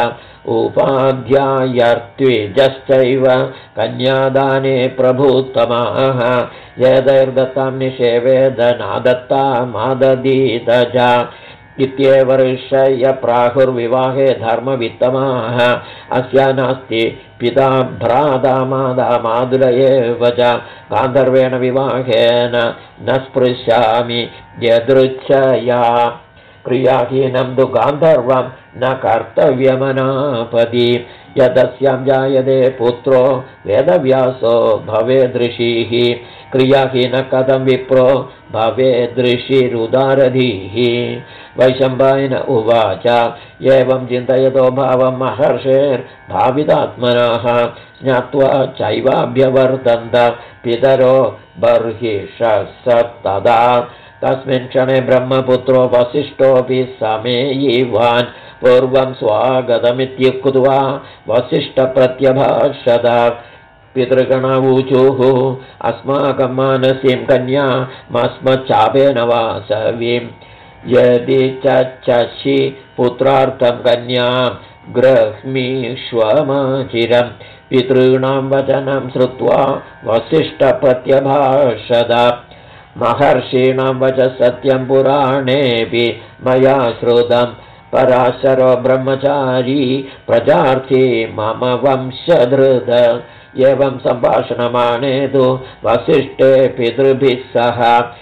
उपाध्यायर्त्विजश्चैव कन्यादाने प्रभुत्तमाः यदैर्दत्तां निषेवेद नादत्ता माददीत च इत्येव ऋषय प्राहुर्विवाहे धर्मवित्तमाः अस्या नास्ति पिता भ्राता माता मातुल एव च गान्धर्वेण विवाहेन न स्पृशामि यदृच्छया क्रियाहीनं तु गान्धर्वं न कर्तव्यमनापदि यदस्यां जायते पुत्रो वेदव्यासो भवेदृषिः क्रियाहीनः कथं विप्रो भवेदृषिरुदारधीः वैशम्पायन उवाच एवं चिन्तयतो भावं महर्षेर्भावितात्मनः ज्ञात्वा चैवाभ्यवर्तन्त पितरो बर्हिषः तदा तस्मिन् क्षणे ब्रह्मपुत्रो वसिष्ठोऽपि समेयिवान् पूर्वं स्वागतमित्युक्त्वा वसिष्ठप्रत्यभाषत पितृगणावूचुः अस्माकं मानसीं कन्यामस्मच्चापेन वासवीं यदि चषि पुत्रार्थं कन्यां गृह्मीष्वमचिरं पितॄणां वचनं श्रुत्वा वसिष्ठप्रत्यभाषत महर्षीणां वचः सत्यं पुराणेऽपि मया श्रुतं पराशरो ब्रह्मचारी प्रजार्थी मम वंशधृत एवं सम्भाषणमानेतु वसिष्ठे पितृभिः सह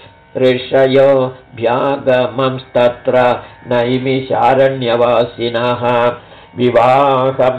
ऋषयोऽभ्यागमंस्तत्र नैमिषारण्यवासिनः विवाहं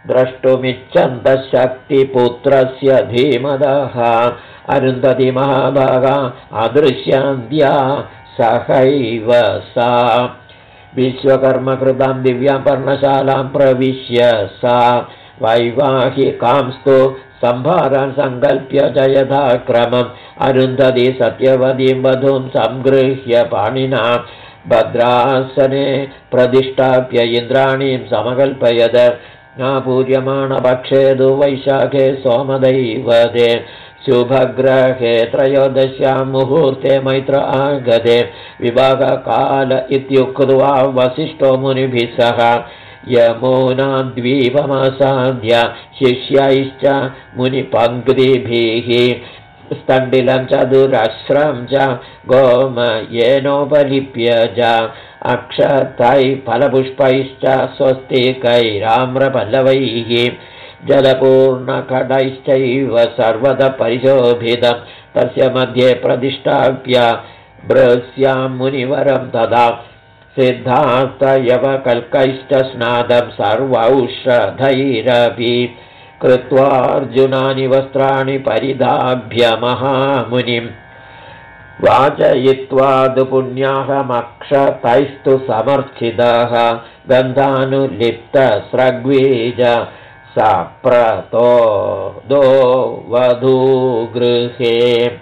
द्रष्टुमिच्छन्तशक्तिपुत्रस्य धीमदः अरुन्धती महाभागा अदृश्यन्त्या सहैव सा विश्वकर्मकृतां दिव्यां पर्णशालां प्रविश्य सा वैवाहिकांस्तु सम्भारान् सङ्कल्प्य च यथाक्रमम् अरुन्धती सत्यवतीं वधूं संगृह्य पाणिना भद्रासने प्रतिष्ठाप्य इन्द्राणीं समकल्पयत् आपूर्यमाणपक्षे तु वैशाखे सोमदैवते शुभग्रहे त्रयोदश्यां मुहूर्ते मैत्र आगते विभागकाल इत्युक्त्वा वसिष्ठो मुनिभिः सह यमुनाद्वीपमसाद्य शिष्यैश्च मुनिपङ्क्तिभिः स्तण्डिलं चतुरस्रं च गोमयेनोपलिप्य च अक्षतैः फलपुष्पैश्च स्वस्तिकैराम्रपल्लवैः जलपूर्णकटैश्चैव सर्वतः परिशोभितं तस्य मध्ये प्रतिष्ठाप्य भृत्स्यां मुनिवरं तदा सिद्धार्थयवकल्कैश्च स्नातं सर्वौषधैरपि कृत्वा अर्जुनानि वस्त्राणि परिधाभ्य महामुनिं वाचयित्वा तु पुण्याहमक्षतैस्तु समर्चितः गन्धानुलिप्तस्रग्वीज सप्रतो वधूगृहे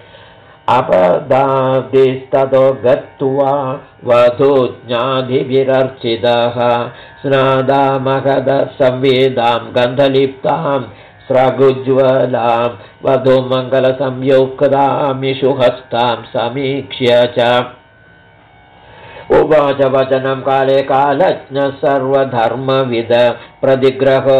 अपदादिस्ततो गत्वा वधूज्ञाधिभिरर्चितः स्नादामहदसंवेदां गन्धलिप्तां स्रगुज्ज्वलां वधूमङ्गलसंयुक्तामिषुहस्तां समीक्ष्य च उवाच वचनं काले कालज्ञः सर्वधर्मविद प्रतिग्रहो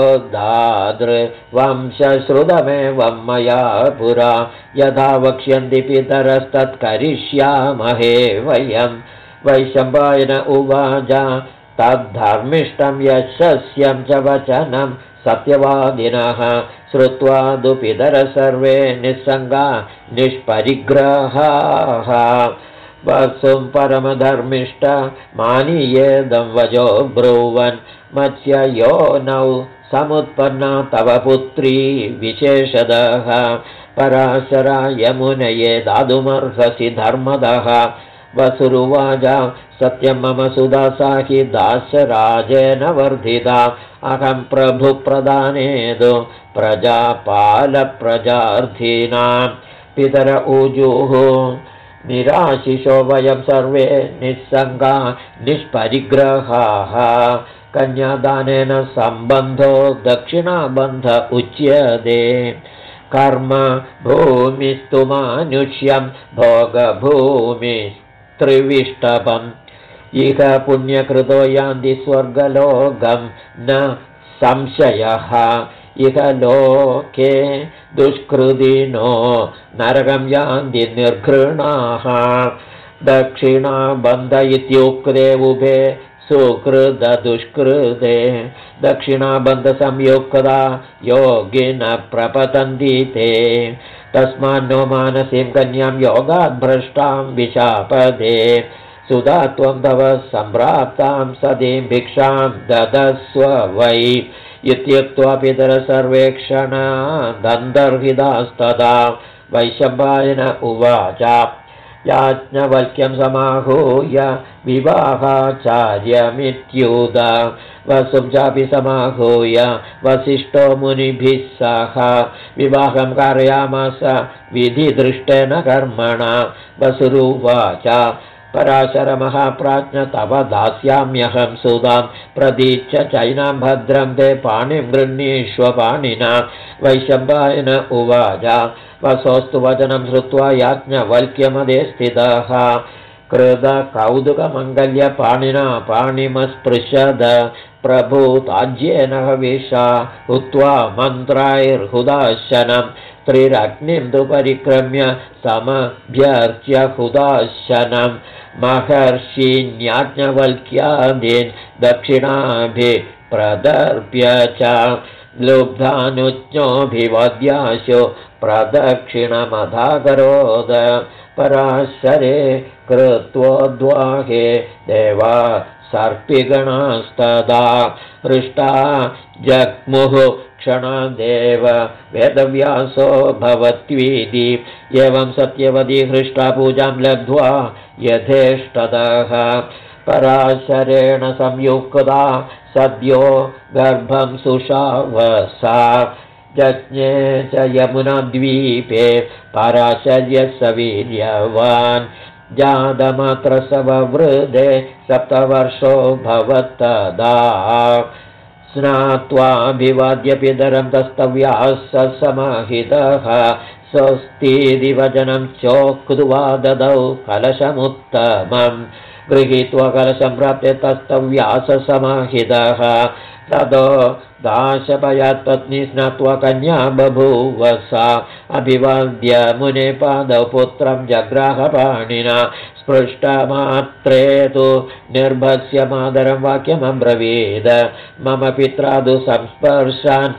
दातृवंशश्रुतमेवं मया पुरा यथा वक्ष्यन्ति पितरस्तत्करिष्यामहे वयं वैशम्पायन उवाच तद्धर्मिष्ठं यशस्यं च वचनं सत्यवादिनः श्रुत्वा तु पितरः सर्वे निस्सङ्गा निष्परिग्रहाः वसुं परमधर्मिष्ठ मानीयेदं वजो ब्रुवन् मत्स्ययो नौ समुत्पन्ना तव पुत्री विशेषदः पराशराय मुनये दातुमर्हसि धर्मदः वसुरुवाच सत्यं मम सुधा सा हि दासराजेन वर्धिता अहं प्रभुप्रदानेदु प्रजापालप्रजार्थीनां पितर ऊजुः निराशिषो वयं सर्वे निस्सङ्गा निष्परिग्रहाः कन्यादानेन सम्बन्धो दक्षिणाबन्ध उच्यते कर्म भूमिस्तु मानुष्यं भोगभूमिस्त्रिविष्टपम् इह पुण्यकृतो यान्ति स्वर्गलोकं न संशयः इह लोके दुष्कृतिनो नरकं यान्ति निर्घृणाः दक्षिणाबन्ध इत्युक्ते उभे सुकृतदुष्कृते दक्षिणाबन्धसंयुक्ता योगिनः प्रपतन्ति ते तस्मान्नो मानसीं कन्यां योगाद् भ्रष्टां विशापदे सुधा त्वं तव सम्प्राप्तां सतीं भिक्षां ददस्व वै इत्युक्त्वा पितरः सर्वेक्षणा दन्तर्हितास्तदा वैशम्पायन उवाच याज्ञवल्क्यं समाहूय विवाहाचार्यमित्युद वसुं चापि समाहूय वसिष्ठो मुनिभिः सह विवाहं कारयामास विधिदृष्टेन कर्मणा वसुरुवाच पराशरमहाप्राज्ञ तव दास्याम्यहं सुधां प्रदीच्य चैनां भद्रं ते पाणिं गृह्णीष्व पाणिना वैशम्पायन उवाच वसोस्तु वचनं श्रुत्वा याज्ञवल्क्यमदे स्थितः कृतकौतुकमङ्गल्यपाणिना पाणिमस्पृशद प्रभूताज्येन हविषा हुत्वा मन्त्रैर्हुदाशनं त्रिरग्निं तु परिक्रम्य समभ्यर्च्य हुदाशनं महर्षिन्याज्ञवल्क्यादीन् दक्षिणाभिः प्रदर्प्य च लुब्धानुज्ञोऽभिवाद्याशो प्रदक्षिणमधाकरोद पराशरे कृत्वोद्वाहे देवा सर्पिगणास्तदा हृष्टा जग्मुः क्षणादेव वेदव्यासो भवत्वीति एवं सत्यवती हृष्टा पूजां लब्ध्वा यथेष्टदः पराशरेण संयुक्ता सद्यो गर्भं सुषावसा जज्ञे च यमुनाद्वीपे पराशर्यः सवीर्यवान् जातमात्र सववृद्धे 7 वर्षो भवत्तदा स्नात्वाभिवाद्य पितरं तस्तव्यासः समाहितः स्वस्तीति वचनं चोक्त्वा ददौ कलशमुत्तमं गृहीत्वा कलशं प्राप्य तस्तव्यासः समाहितः ततो दाशपयात् पत्नी स्नात्वा कन्या बभूव सा अभिवाद्य मुने पादौ पुत्रं जग्राहपाणिना स्पृष्टमात्रे तु निर्भस्य मादरं वाक्यमब्रवीद मम पित्रा तु संस्पर्शान्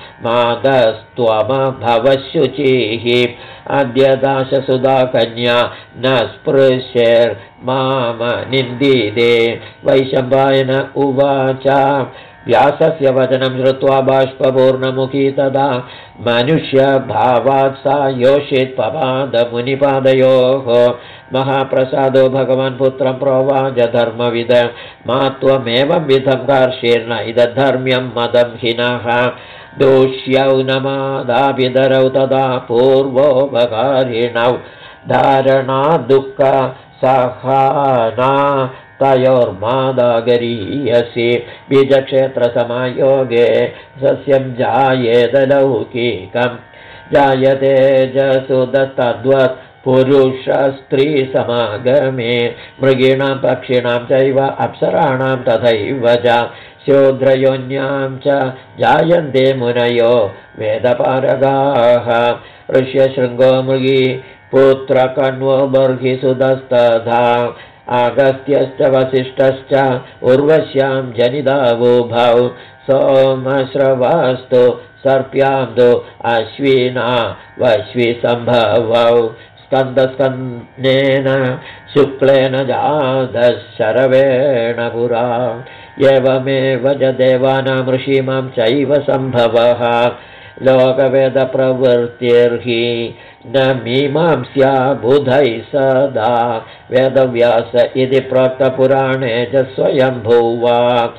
मादस्त्वमभवशुचिः अद्य दाशसुधा कन्या न स्पृशेर्माम निन्दिते वैशम्पायन उवाच व्यासस्य वचनं श्रुत्वा बाष्पपूर्णमुखी तदा मनुष्यभावात् सा योषित् पपादमुनिपादयोः महाप्रसादो भगवान् पुत्रं प्रोवाच धर्मविद मा त्वमेवं विधं कार्ष्येर्न इदधर्म्यं मदं हिनः दोष्यौ नमादाभिधरौ तदा पूर्वोपकारिणौ धारणा दुःख सहाना तयोर्मादागरीयसि बीजक्षेत्रसमायोगे सस्यं जायेदलौकिकं जायते जसुदस्तद्वत् पुरुषस्त्रीसमागमे मृगीणां पक्षिणां चैव अप्सराणां तथैव च शूद्रयोन्यां च जायन्ते मुनयो वेदपारगाः ऋष्यशृङ्गो मृगी पुत्रकण्वो बर्हिसुतस्तथा अगस्त्यश्च वसिष्ठश्च उर्वश्यां जनितावुभौ सोमश्रवस्तु सर्प्यां तु अश्विना वश्विसम्भवौ स्कन्दस्कन्देन शुक्लेन जातशरवेण पुरा एवमेव च देवानां ऋषीणां चैव सम्भवः लोकवेदप्रवृत्तिर्हि न मीमांस्या बुधैः सदा वेदव्यास इति प्रोक्तपुराणे च स्वयंभुवा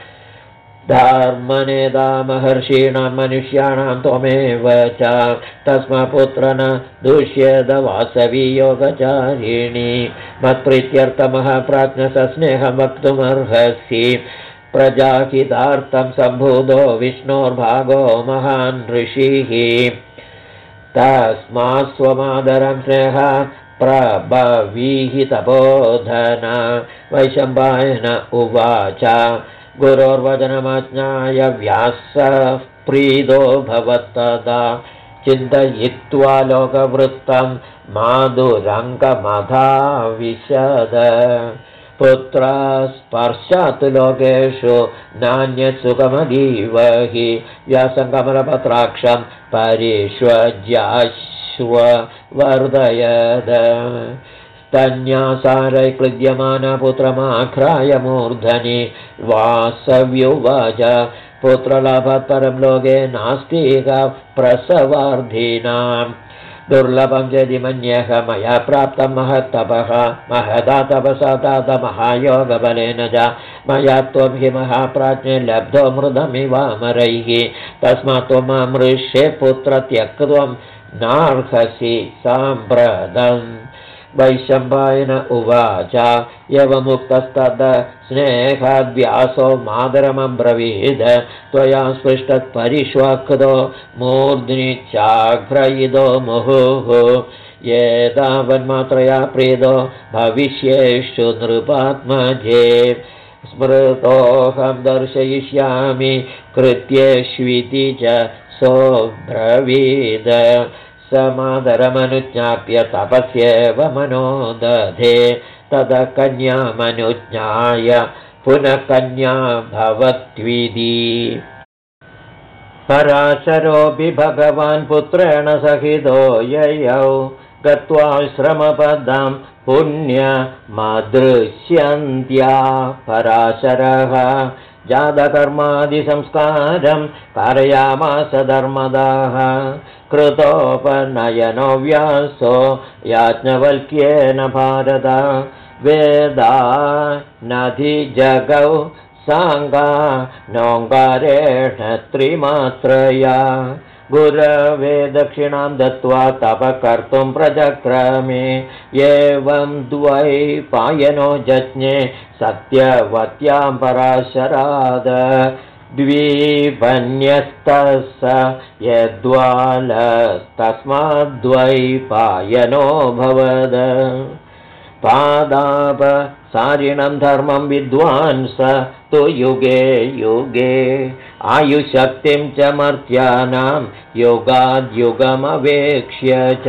धर्मनेता महर्षीणां मनुष्याणां त्वमेव च तस्मात्पुत्र न दुष्येद वासवी योगचारिणी मत्प्रीत्यर्थमः प्राज्ञसस्नेहं वक्तुमर्हसि प्रजाहितार्थं सम्भूतो विष्णोर्भागो महान् ऋषिः तस्मात् स्वमादरं स्नेह प्रभवीहि तपोधन वैशम्पायन उवाच गुरोर्वचनमाज्ञाय व्यासः प्रीतो भवत्तदा चिन्तयित्वा लोकवृत्तं माधुरङ्गमधाविशद पुत्रस्पर्शात् लोकेषु नान्यसुखमदीव हि व्यासङ्कमलपत्राक्षं परिष्वज्याश्ववर्धयद स्तन्यासारै क्लिद्यमानपुत्रमाघ्राय मूर्धनि वासव्युवाच पुत्रलाभात् परं लोके नास्तीह प्रसवार्धिनां दुर्लभं यदि मन्यः मया प्राप्तं महत्तपः महदा तपसा तात महायोगबलेन च मया त्वं हि महाप्राज्ञे लब्धो मृदमिवामरैः तस्मात् त्वममृष्ये पुत्र त्यक्त्वं नार्हसि साम्प्रतम् वैशम्पायन उवाच एवमुक्तस्तद स्नेहाद्व्यासो मातरमब्रवीद त्वया स्पृष्टत्परिष्वक्तो मूर्ध्नि चाघ्रयितो मुहुः एतावन्मात्रया प्रीतो भविष्येषु नृपात्मजे स्मृतोऽहं दर्शयिष्यामि कृत्येष्विति च सोऽब्रवीद समादरमनुज्ञाप्य तपस्येव मनो दधे तद कन्यामनुज्ञाय पुनः कन्या भवत्विति पराशरोऽपि भगवान् पुत्रेण सहितो ययौ गत्वा श्रमपदं पुण्यमदृश्यन्त्या पराशरः जातकर्मादिसंस्कारं कारयामास धर्मदाः कृतोपनयनो व्यासो याज्ञवल्क्येन भारत वेदानधिजगौ साङ्गा नोङ्कारेण त्रिमात्रया गुरवे दक्षिणां दत्त्वा तपकर्तुं प्रचक्रमे एवं द्वैपायनो जज्ञे सत्यवत्यां पराशराद द्विपन्यस्तस यद्वालस्तस्माद्वैपायनो भवद पादापसारिणं धर्मं विद्वांस तु युगे युगे आयुशक्तिं च मर्त्यानां योगाद्युगमवेक्ष्य च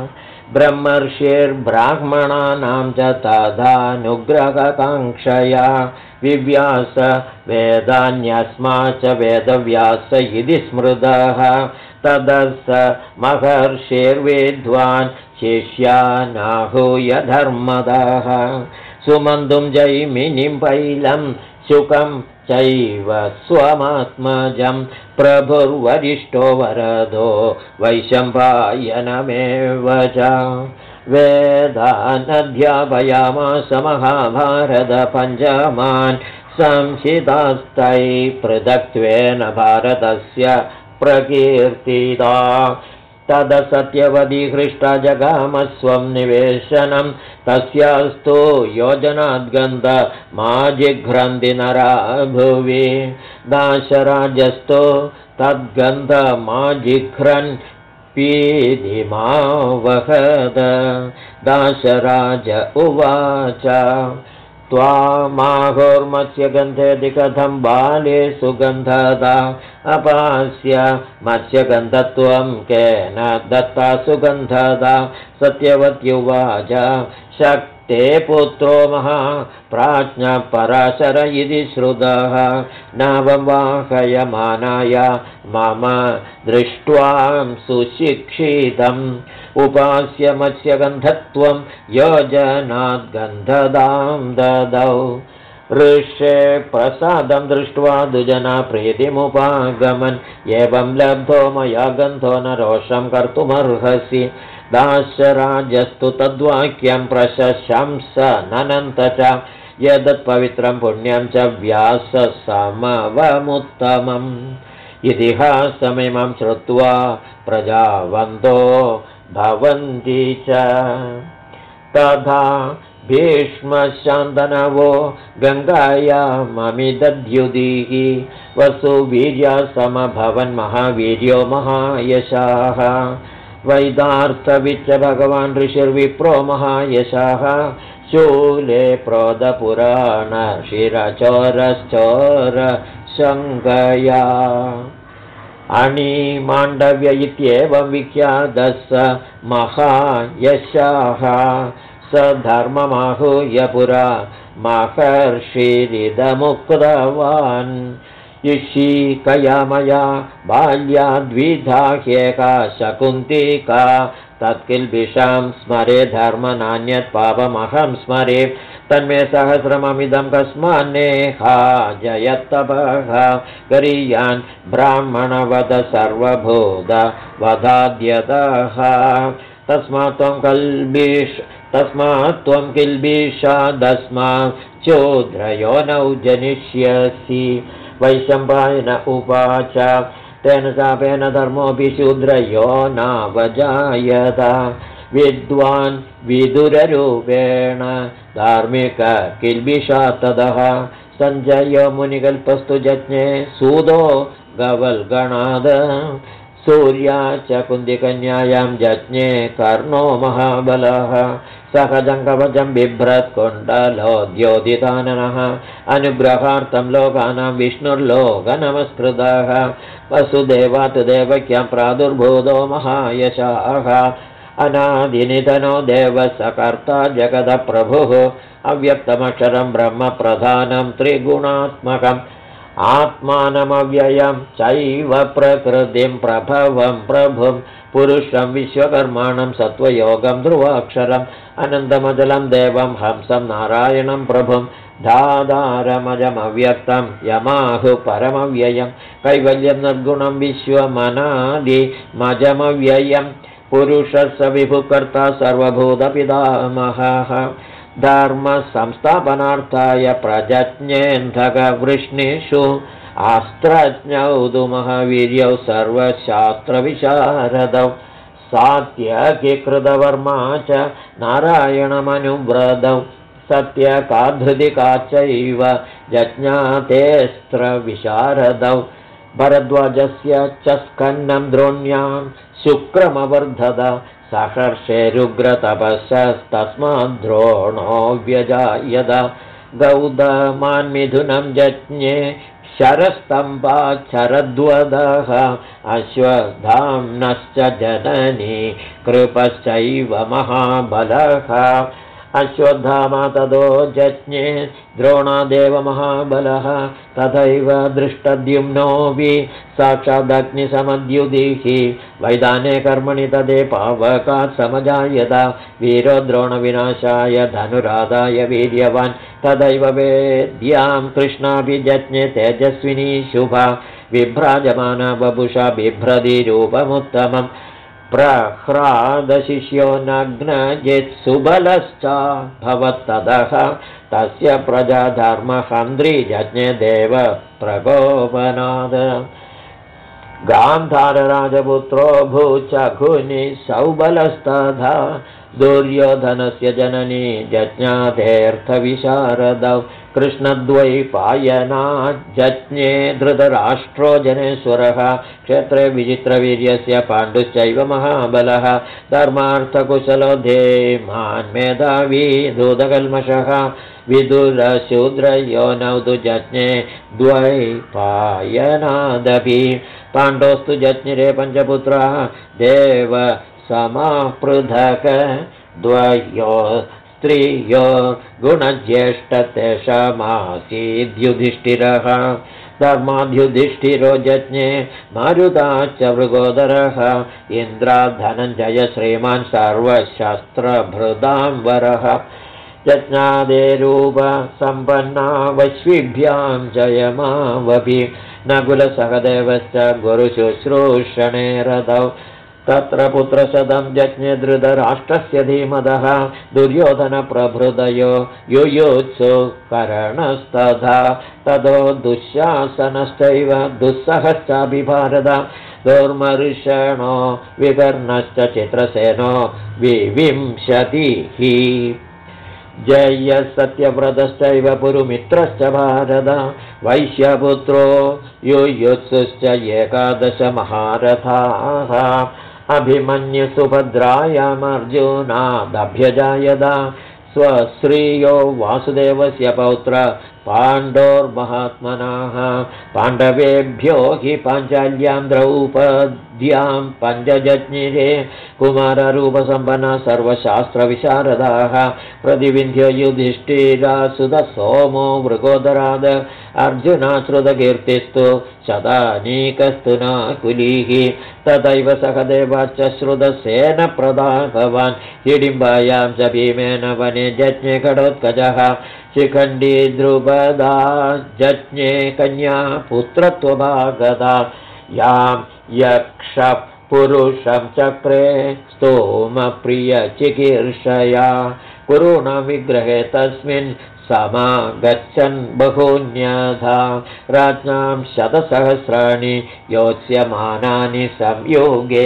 ब्रह्मर्षिर्ब्राह्मणानां च तथानुग्रहकाङ्क्षया विव्यास वेदान्यस्मा च वेदव्यास इति स्मृतः तदस महर्षिर्विद्वान् शिष्यानाहूय धर्मदः सुमन्तुं जैमिनीं पैलं शुकं चैव स्वमात्मजं प्रभुर्वरिष्ठो वरदो वैशम्पायनमेव च वेदानध्यापयामास महाभारतपञ्चमान् संहितास्तै पृथक्त्वेन भारतस्य प्रकीर्तिता तद सत्यवदीहृष्टा जगामस्वं निवेशनं तस्यास्तु योजनाद्गन्धमाजिघ्रन्ति नरा भुवि दाशराजस्तु तद्गन्धमाजिघ्रन् पीदिमावहद दाशराज उवाच त्वामाहुर्मत्स्य गन्धेऽधि कथं बाले सुगन्धदा अपास्य मत्स्यगन्धत्वं केन दत्ता सुगन्धदा सत्यवत्युवाच शक्ते पुत्रो महाप्राज्ञपराशर इति श्रुतः नावं वाहयमानाय मम दृष्ट्वां सुशिक्षितम् उपास्य मत्स्यगन्धत्वं योजनाद्गन्धदां ददौ ऋषे प्रसादं दृष्ट्वा दुजना प्रीतिमुपागमन् एवं लब्धो मया गन्धो न रोषं कर्तुमर्हसि दाशराजस्तु तद्वाक्यं प्रशंस ननन्त च यदत्पवित्रं पुण्यं च व्याससमवमुत्तमम् इतिहासमिमं श्रुत्वा प्रजावन्तो भवन्ति च तथा भीष्मशान्तनवो गङ्गायाममिदद्युदिः वसुवीर्यासमभवन् महावीर्यो महायशाः वैदार्थविच्च भगवान् ऋषिर्विप्रो महायशाः शूले प्रोदपुराण शिरचोरश्चोर शङ्कया अणिमाण्डव्य इत्येवं विख्यातः स महायशाः स धर्ममाहूय पुरा महर्षिरिदमुक्तवान् ईशिकया मया बाल्याद्विधा ह्येका शकुन्तिका तत्किल्बिषां स्मरे धर्मनान्यत् पापमहं स्मरे तन्मे सहस्रममिदं कस्मान्नेहा जयत्तपः करीयान् ब्राह्मणवद सर्वभूत वधाद्यतः तस्मात् त्वं किल्बिषादस्मात् चोद्रयोनौ जनिष्यसि वैशम्पायन उवाच तेन शापेन धर्मोऽपि शूद्रयो नावजायत विद्वान् विदुररूपेण धार्मिक किल्बिषात्तदः सञ्जयो मुनिकल्पस्तु जज्ञे सूदो गवल्गणाद सूर्या च कुन्दिकन्यायां जज्ञे कर्णो महाबलः सहजङ्कवचं बिभ्रत् कुण्डलोद्योदिताननः अनुग्रहार्थं लोकानां विष्णुर्लोकनमस्कृतः वसुदेवात् देवक्यां प्रादुर्भूतो महायशाः अनादिनिधनो देवः सकर्ता जगदप्रभुः अव्यक्तमक्षरं ब्रह्मप्रधानं त्रिगुणात्मकम् आत्मानमव्ययं चैव प्रकृतिं प्रभवं प्रभुं पुरुषं विश्वकर्माणं सत्त्वयोगं ध्रुवाक्षरम् अनन्तमजलं देवं हंसं नारायणं प्रभुं धाधारमजमव्यक्तं यमाहु परमव्ययं कैवल्यं निर्गुणं विश्वमनादिमजमव्ययं पुरुषः स विभुकर्ता सर्वभूतपितामहः धर्मसंस्थापनार्थाय प्रजज्ञेऽन्धकवृष्णिषु आस्त्रज्ञौ महावीर्यौ सर्वशास्त्रविशारदौ सात्यकीकृतवर्मा च नारायणमनुव्रतौ सत्यकाधृतिका चैव जज्ञातेऽस्त्रविशारदौ भरद्वाजस्य च स्कन्नं द्रोण्यां शुक्रमवर्धत सहर्षेरुग्रतपस्यस्तस्माद्द्रोणो व्यजायत गौतमान्मिथुनं जज्ञे शरस्तम्भाच्छरद्वदः अश्वत्थाम्नश्च जननी कृपश्चैव महाबलः अश्वत्थामा ततो जज्ञे द्रोणादेव महाबलः तथैव दृष्टद्युम्नोऽपि साक्षादग्निसमद्युदिः वैदाने कर्मणि तदे पावकात् समजायत वीरो द्रोणविनाशाय धनुराधाय वीर्यवान् तदैव वेद्यां कृष्णापि जज्ञे तेजस्विनी शुभा विभ्राजमाना बभुषा बिभ्रतिरूपमुत्तमम् प्रह्रादशिष्यो नग्नजित् सुबलश्च भवत्तदः तस्य प्रजाधर्महन्त्री जज्ञे देव प्रकोपनाद गान्धारराजपुत्रो भूचघुनि सौबलस्तथा दुर्योधनस्य जननी जज्ञातेऽर्थविशारदौ कृष्णद्वैपायनाज्जज्ञे धृतराष्ट्रो जनेश्वरः क्षेत्रे विचित्रवीर्यस्य पाण्डुश्चैव महाबलः धर्मार्थकुशलो धीमान् मेधावी दूतकल्मषः विदुरशूद्रयोनौ तु जज्ञे द्वैपायनादपि पाण्डोस्तु जज्ञिरे पञ्चपुत्राः देव समापृथक् द्वयो स्त्रियो गुणज्येष्ठतेषामासीद्युधिष्ठिरः धर्माद्युधिष्ठिरो जज्ञे मारुताच्च मृगोदरः इन्द्राद्धनञ्जय श्रीमान् सर्वशस्त्रभृदां वरः यज्ञादेरूपसम्पन्ना वश्विभ्यां जयमावपि नकुलसहदेवश्च गुरुशुश्रूषणे रतौ तत्र पुत्रशतं जज्ञे धृतराष्ट्रस्य धीमतः दुर्योधनप्रभृतयो युयुत्सु करणस्तथा ततो दुःशासनश्चैव दुस्सहश्चापि भारत दुर्मर्षणो विकर्णश्च चित्रसेनो विविंशतिः जय सत्यव्रतश्चैव पुरुमित्रश्च भारत वैश्यपुत्रो युयुत्सुश्च एकादश महारथाः अभिमन्युसुभद्रायामर्जुनादभ्यजायत स्वश्रियो वासुदेवस्य पौत्र पाण्डोर्महात्मनाः पाण्डवेभ्यो हि पाञ्चाल्यां द्रौपद्यां पञ्चजज्ञिरे कुमाररूपसम्पन्ना सर्वशास्त्रविशारदाः प्रतिविन्ध्य युधिष्ठिरासुतः सोमो मृगोदराद अर्जुनाश्रुतकीर्तिस्तु शतानीकस्तु नाकुलीः तथैव सहदेवाश्च श्रुतसेनप्रदाभवान् हिडिम्बायां च भीमेन वने जज्ञे खडोत्कचः शिखण्डी द्रुपदा जज्ञे कन्या पुत्रत्वभागदा यां यक्षपुरुषं चक्रे स्तोमप्रियचिकीर्षया कुरूणां विग्रहे तस्मिन् समागच्छन् बहून्यथा राज्ञां शतसहस्राणि योत्स्यमानानि संयोगे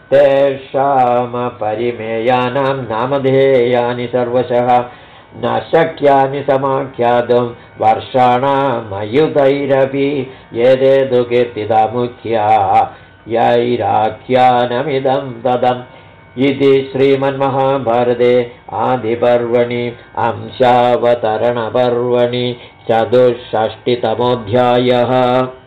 तेषामपरिमेयानां नामधेयानि सर्वशः न शक्यानि समाख्यातुं वर्षाणामयुधैरपि एते तु कीर्तिता मुख्या यैराख्यानमिदं तदम् इति श्रीमन्महाभारते आदिपर्वणि अंशावतरणपर्वणि 64तमोऽध्यायः।